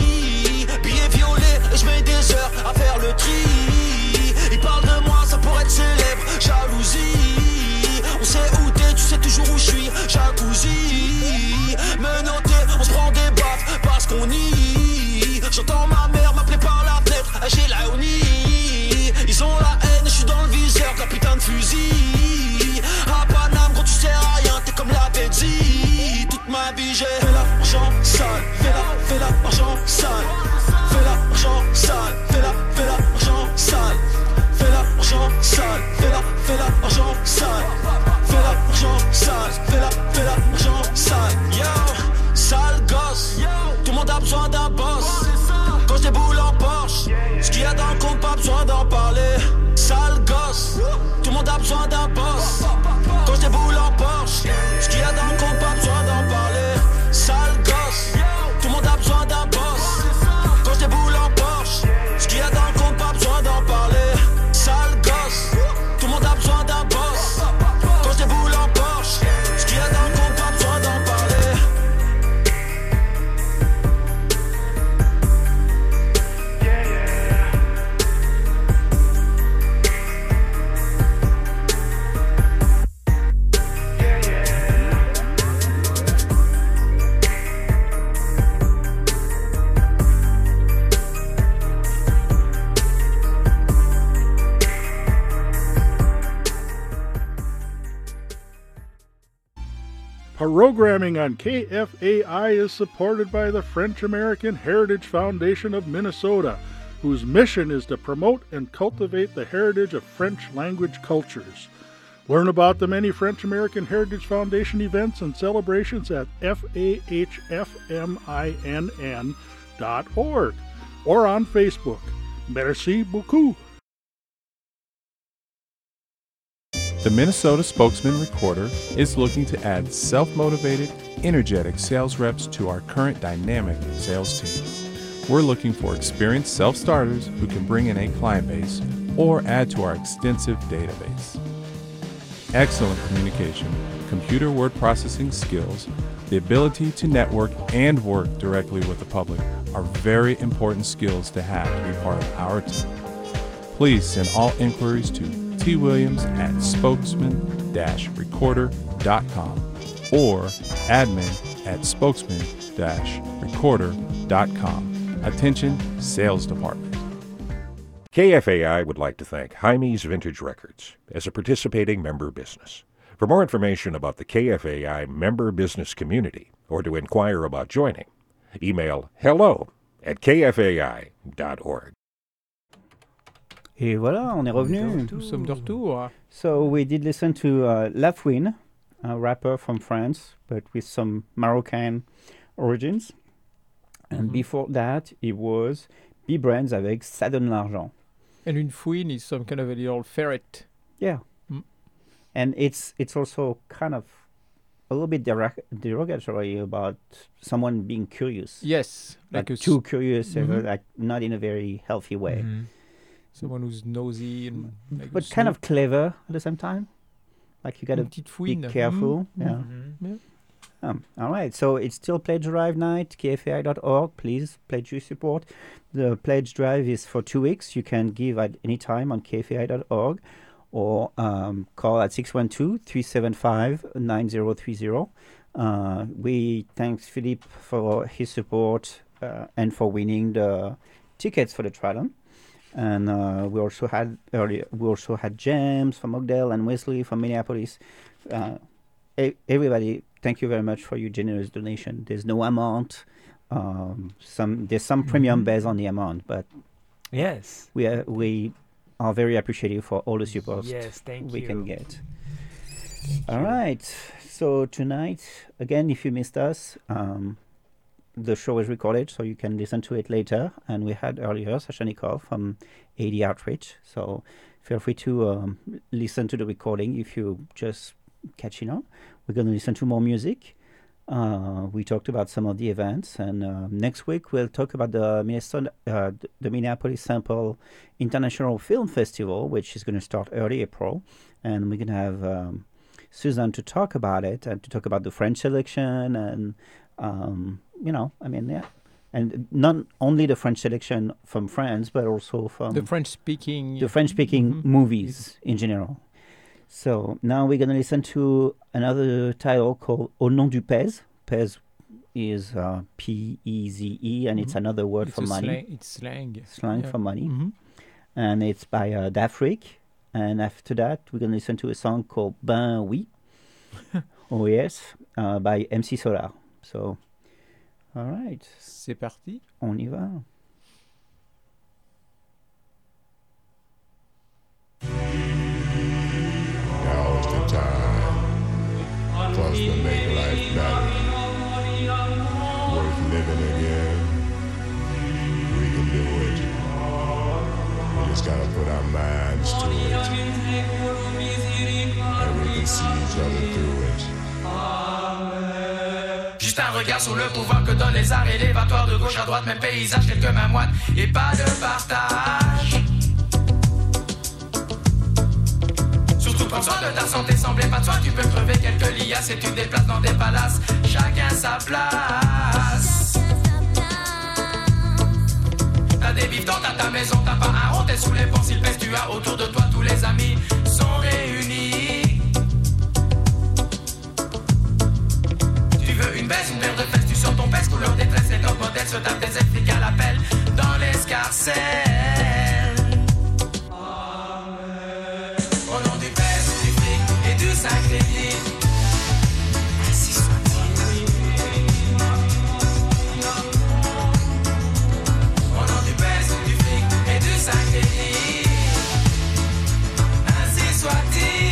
Q: Billet violet, et je mets des heures à faire le tri. Ils parlent de moi, ça pourrait être célèbre, jalousie. On sait où t'es, tu sais toujours où je suis, jacuzzi. Menotté, on se prend des baffes parce qu'on y. J'entends ma mère m'appeler par la fenêtre, j'ai la Oni. Ils ont la haine, je suis dans le viseur, la putain de fusil. À Paname, quand tu sers à rien, t'es comme la Betsy. Toute ma vie j'ai fait l'argent sale, fais l'argent sale, fais l'argent sale, fais l'argent sale, fais l'argent sale, fais l'argent sale, fais l'argent sale, fais l'argent sale. Yo, sale gosse, tout le monde a besoin d'un boss. Quand je déboule en Porsche, ce qu'il y a dans le compte, pas besoin d'en parler. Sale gosse, tout le monde a besoin d'un boss. Quand je déboule en Porsche, ce qu'il y a dans le compte, pas besoin d'en parler. Sale gosse, tout le monde a besoin d'un boss. Quand je déboule en Porsche, ce qu'il y a dans le compte, pas besoin d'en parler. Sale gosse, tout le monde a besoin d'un boss. Quand je déboule en Porsche, ce qu'il y a dans le compte, pas besoin d'en parler.
H: Programming on KFAI is supported by the French-American Heritage Foundation of Minnesota, whose mission is to promote and cultivate the heritage of French language cultures. Learn about the many French-American Heritage Foundation events and celebrations at fahfminn.org or on Facebook. Merci beaucoup.
S: The Minnesota Spokesman Recorder is looking to add self-motivated, energetic sales reps to our current dynamic sales team. We're looking for experienced self-starters who can bring in a client base or add to our extensive database. Excellent communication, computer word processing skills, the ability to network and work directly with the public are very important skills to have to be part of our team. Please send all inquiries to twilliams@spokesman-recorder.com or admin@spokesman-recorder.com. Attention, Sales Department.
T: KFAI would like to thank Jaime's Vintage Records as a participating member business. For more information about the KFAI member business community or to inquire about joining, email hello@kfai.org.
C: Et voilà, on est revenu.
B: Nous sommes de retour.
C: So we did listen to Lafouine, a rapper from France, but with some Moroccan origins. And before that, it was B-Brands avec Ça donne l'argent.
B: And une fouine is some kind of a little ferret.
C: Yeah. And it's also kind of a little bit derogatory about someone being curious.
B: Yes.
C: Like too curious, like not in a very healthy way.
B: Someone who's nosy and
C: but kind of clever at the same time. Like you got to be careful. Yeah. All right. So it's still Pledge Drive night, kfai.org. Please pledge your support. The Pledge Drive is for 2 weeks. You can give at any time on kfai.org or call at 612-375-9030. We thank Philippe for his support and for winning the tickets for the triathlon. And we also had James from Oakdale and Wesley from Minneapolis. Everybody, thank you very much for your generous donation. There's no amount. There's some premium based on the amount, but
A: yes,
C: we are very appreciative for all the support we can get. All right. So tonight, again, if you missed us, the show is recorded, so you can listen to it later. And we had earlier Sasha Nicole from AD Outreach. So feel free to listen to the recording if you just catching on. We're going to listen to more music. We talked about some of the events, and next week we'll talk about the Minneapolis Sample International Film Festival, which is going to start early April, and we're going to have Susan to talk about it and to talk about the French selection and and not only the French selection from France, but also from
B: the French-speaking
C: movies in general. So now we're going to listen to another title called Au nom du pèse. Pèse is P-E-Z-E, and it's another word for money.
B: It's slang.
C: Slang for money. And it's by D'Afrique. And after that, we're going to listen to a song called Ben Oui. Oh yes, by MC Solar. So, all right.
B: C'est parti.
C: On y va.
U: Now is the time for us to make life better, worth living again. We can do it. We just gotta put our minds to it, and we can see each other through it.
V: Juste un regard sur le pouvoir que donnent les arts élévatoires de gauche à droite, même paysage, quelques mains moines et pas de partage. Surtout prends soin de ta santé, semblez pas de soi, tu peux crever quelques liasses et tu te déplaces dans des palaces, chacun sa place. T'as des bifetons, t'as ta maison, t'as pas un rond, t'es sous les ponts, s'il pèse, tu as autour de toi tous les amis sont réunis. Une baisse, une paire de fesses, tu sors ton pèse, couleur détresse, et notre modèle se tape des Afriques à l'appel dans l'escarcelle. Au nom du pèse, du fric et du sacrifice, ainsi soit-il. Au nom du pèse, du fric et du sacrifice, ainsi soit-il.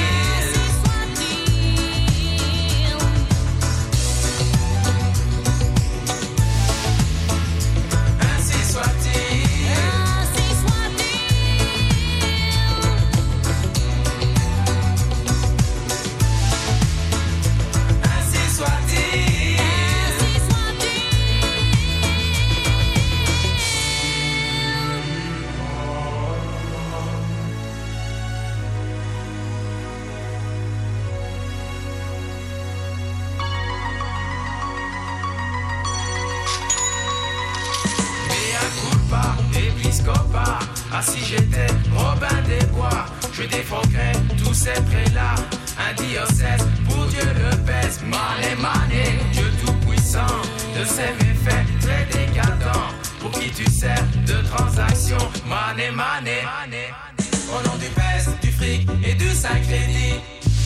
V: Ah si j'étais Robin des Bois, je défroquerais tous ces prélats. Un diocèse pour Dieu le pèse. Mané, mané, Dieu tout-puissant, de ses méfaits très décadents. Pour qui tu sers de transaction. Mané, mané, au nom du pèse, du fric et du saint-crédit.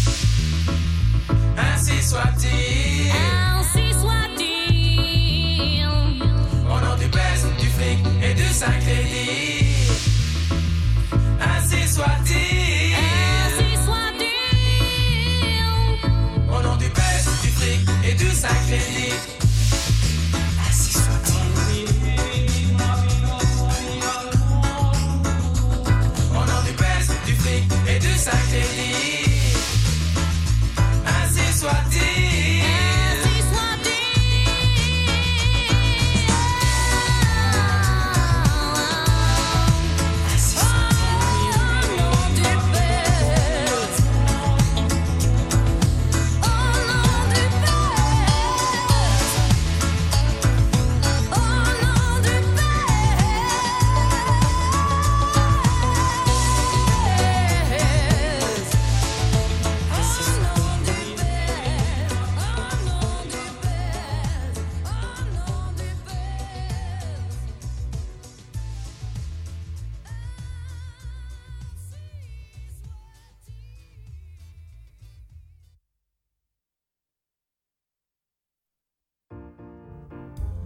V: Ainsi soit-il. Ainsi soit-il. Au nom du pèse, du fric et du saint-crédit. Ainsi soit-il. Ainsi soit-il. Au nom du pèse, du fric et du sacrifice. Ainsi soit-il.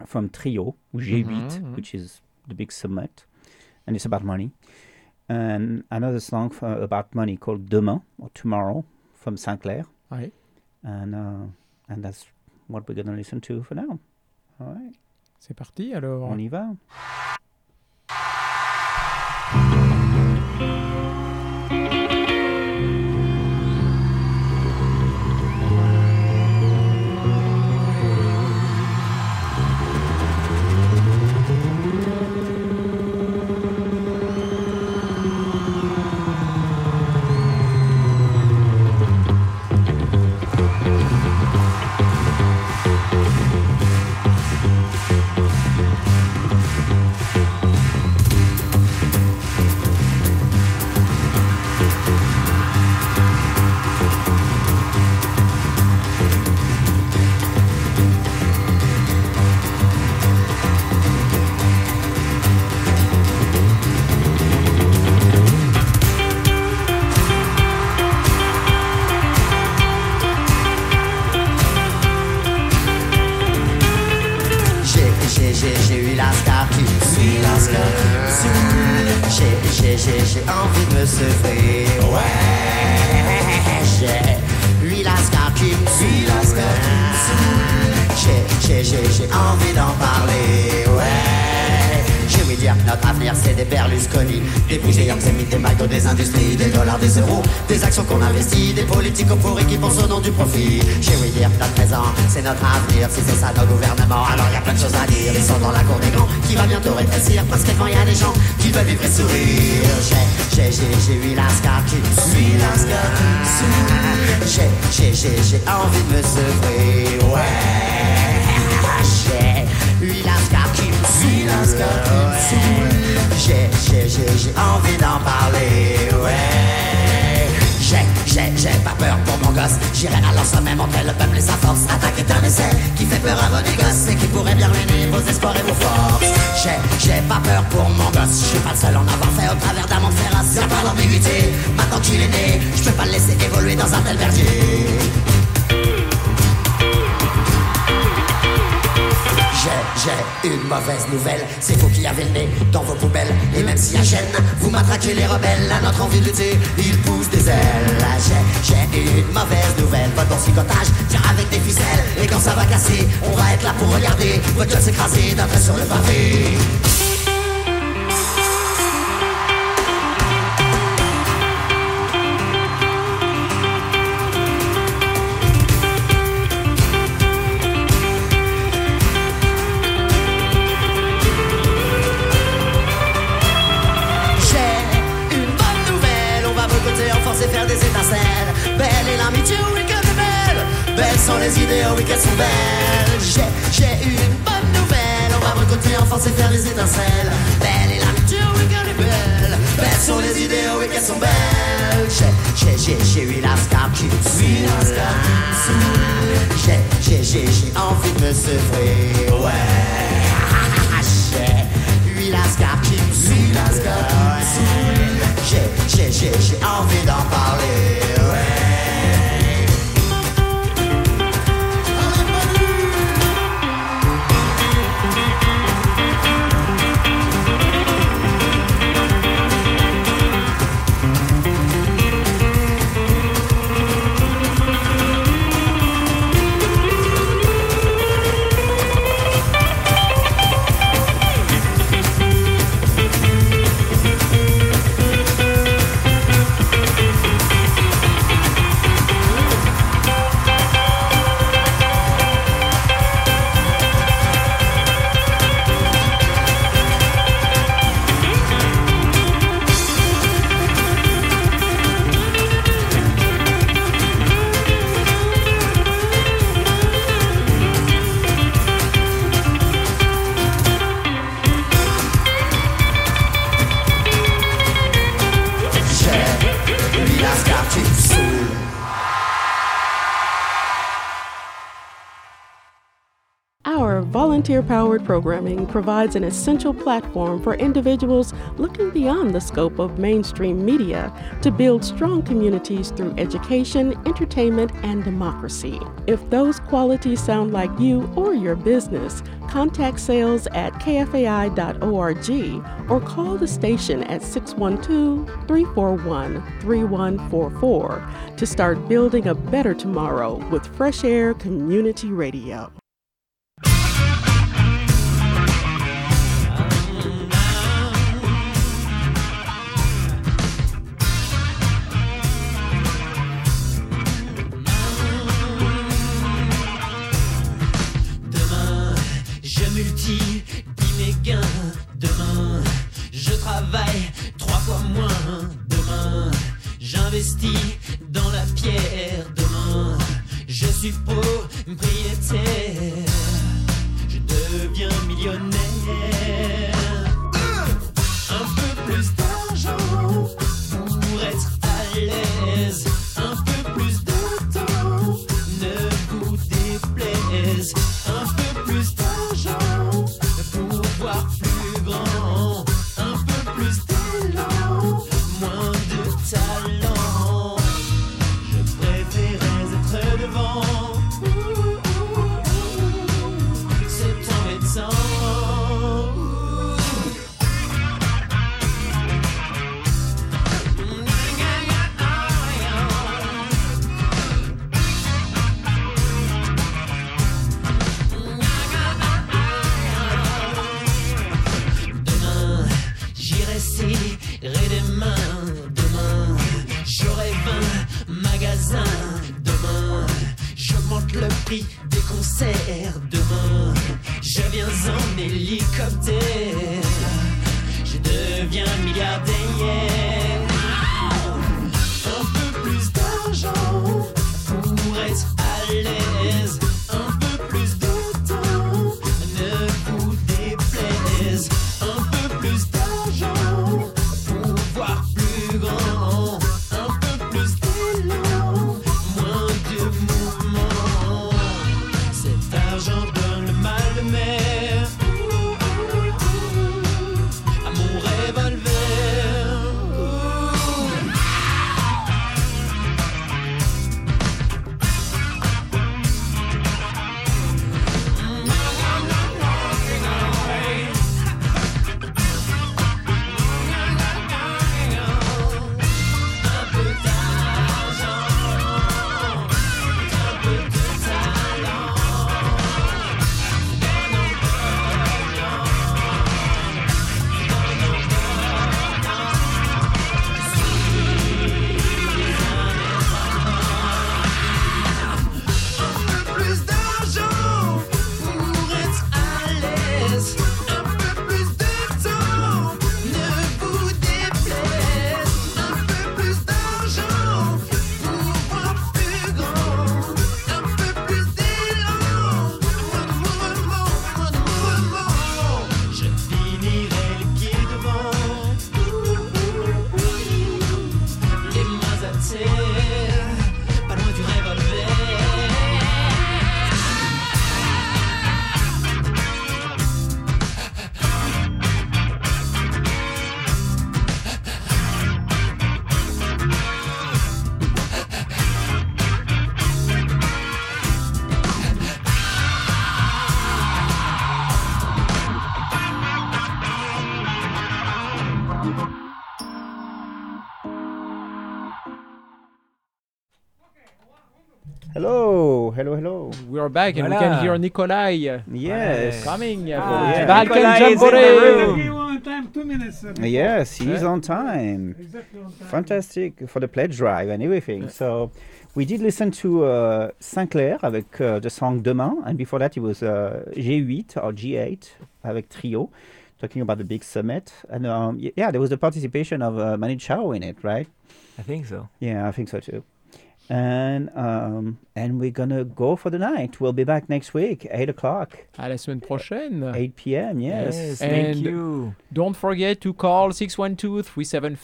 C: from Trio, G8, which is the big summit, and it's about money. And another song about money called Demain, or Tomorrow, from Sinclair.
B: Ouais.
C: And that's what we're going to listen to for now. All right.
B: C'est parti alors.
C: On y va.
L: J'ai envie de me sevrer, ouais. J'ai eu la scar qui me suit, j'ai envie d'en parler, ouais. J'ai ouï dire que notre avenir c'est des Berlusconi, des bougies Yosemite, des McDo, des industries, des dollars, des euros, des actions qu'on investit, des politiques pourris qui pensent au nom du profit. J'ai ouï dire que notre présent c'est notre avenir, si c'est ça nos gouvernements, alors y a plein de choses à dire. Ils sont dans la cour des grands, qui va bientôt rétrécir, parce que quand y a des gens qui veulent vivre et sourire. J'ai eu la scar qui me suit, j'ai envie de me sevrer, ouais. J'ai eu la scar qui me suit, j'ai envie d'en parler, ouais. J'ai pas peur pour mon gosse, j'irai à leur sommet montrer le peuple et sa force. Attaque est un essai qui fait peur à vos négoces et qui pourrait bien ruiner vos espoirs et vos forces. J'ai pas peur pour mon gosse, je suis pas le seul en avoir fait au travers d'un monde féroce. Y'a pas d'ambiguïté, maintenant qu'il est né, je peux pas le laisser évoluer dans un tel verdier. J'ai une mauvaise nouvelle, c'est vous qui avez le nez dans vos poubelles. Et même si à Gênes, vous matraquez les rebelles, à notre envie de lutter, ils poussent des ailes. J'ai une mauvaise nouvelle, votre boursicotage tient avec des ficelles. Et quand ça va casser, on va être là pour regarder votre gueule s'écraser d'un trait sur le pavé. Faire des étincelles, belle est l'amitié, oui que de belle. Belles sont les idéaux, oui qu'elles sont belles. J'ai une bonne nouvelle, on va recoter, enfoncer, faire des étincelles. Belle est l'amitié, oui que de belle. Belles sont les idéaux, oui qu'elles sont belles. J'ai eu la scar qui me suit, j'ai envie de me sevrer, ouais. J'ai eu la scar qui me suit, j'ai envie d'en parler, ouais.
D: Volunteer-powered programming provides an essential platform for individuals looking beyond the scope of mainstream media to build strong communities through education, entertainment, and democracy. If those qualities sound like you or your business, contact sales at kfai.org or call the station at 612-341-3144 to start building a better tomorrow with Fresh Air Community Radio.
J: Multiplie mes gains. Demain, je travaille 3 fois moins. Demain, j'investis dans la pierre. Demain, je suis propriétaire. Je deviens millionnaire. Un peu plus d'argent pour être à l'aise. Un peu plus de temps, ne vous déplaise. Un peu plus d'argent pour voir plus grand. Un peu plus d'élan, moins de talent. Je préférais être devant. C'est embêtant. Serrer des mains. Demain, j'aurai 20 magasins. Demain, j'augmente le prix des concerts. Demain, je viens en hélicoptère. Je deviens milliardaire. Un peu plus d'argent pour être à l'aise. Un peu plus de temps, ne vous déplaise. Un peu plus d'argent pour voir plus grand. Un peu plus d'élan, moins de mouvement. Cet argent donne le mal de mer à mon revolver. Pas loin du revolver.
C: Hello, hello, hello.
B: We are back and
C: Voilà.
B: we can hear Nikolai.
C: Yes.
B: Coming.
C: Yeah.
B: Balkan
C: Nikolai is in the
B: Jamboree.
C: room.
K: Time, 2 minutes.
C: Yes, he's on time.
K: Exactly on time.
C: Fantastic for the pledge drive and everything. So we did listen to Sinclair avec the song Demain, and before that it was G8 or G8 avec Trio, talking about the big summit. And yeah, there was the participation of Manu Chao in it, right?
A: I think so.
C: Yeah, I think so too. And we're gonna go for the night. We'll be back next week, 8 o'clock.
B: À la semaine prochaine.
C: 8 p.m. Yes.
B: Thank you. Don't forget to call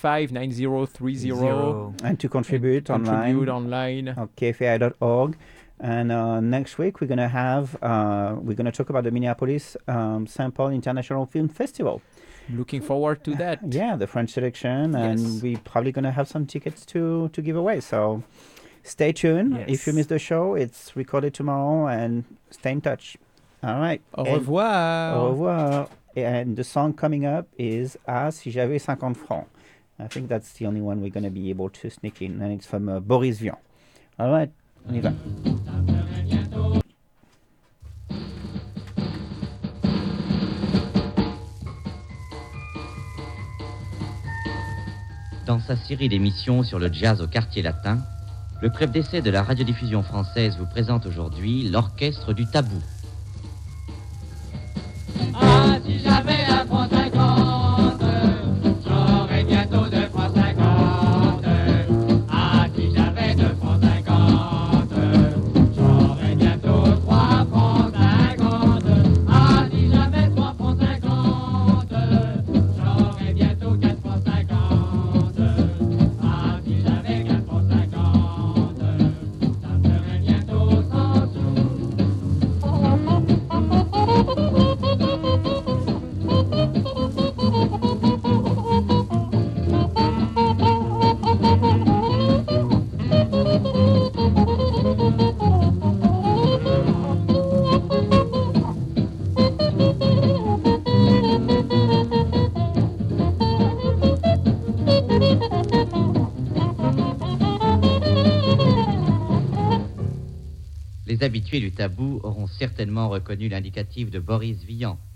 B: 612-375-9030
C: and to contribute online
B: on
C: KFAI.org. And next week we're gonna talk about the Minneapolis St. Paul International Film Festival.
B: Looking forward to that.
C: Yeah, the French selection, and we're probably gonna have some tickets to give away. So stay tuned.
B: Yes.
C: If you miss the show, it's recorded tomorrow, and stay in touch. All right.
B: Au revoir.
C: Au revoir. And the song coming up is Ah, si j'avais 50 francs. I think that's the only one we're going to be able to sneak in, and it's from Boris Vian. All right, on y va.
E: Dans sa série d'émissions sur le jazz au quartier latin, le club d'essai de la radiodiffusion française vous présente aujourd'hui l'orchestre du Tabou.
J: Ah, si j'avais un franc 50, j'aurais bientôt 2 francs 50. Ah, si j'avais 2 francs 50, j'aurais bientôt 3 francs 50. Ah, si j'avais 3 francs 50, j'aurais bientôt 4 francs 50. Ah, si j'avais 4 francs 50, ça me ferait bientôt 100 sous.
E: Les habitués du Tabou auront certainement reconnu l'indicatif de Boris Vian.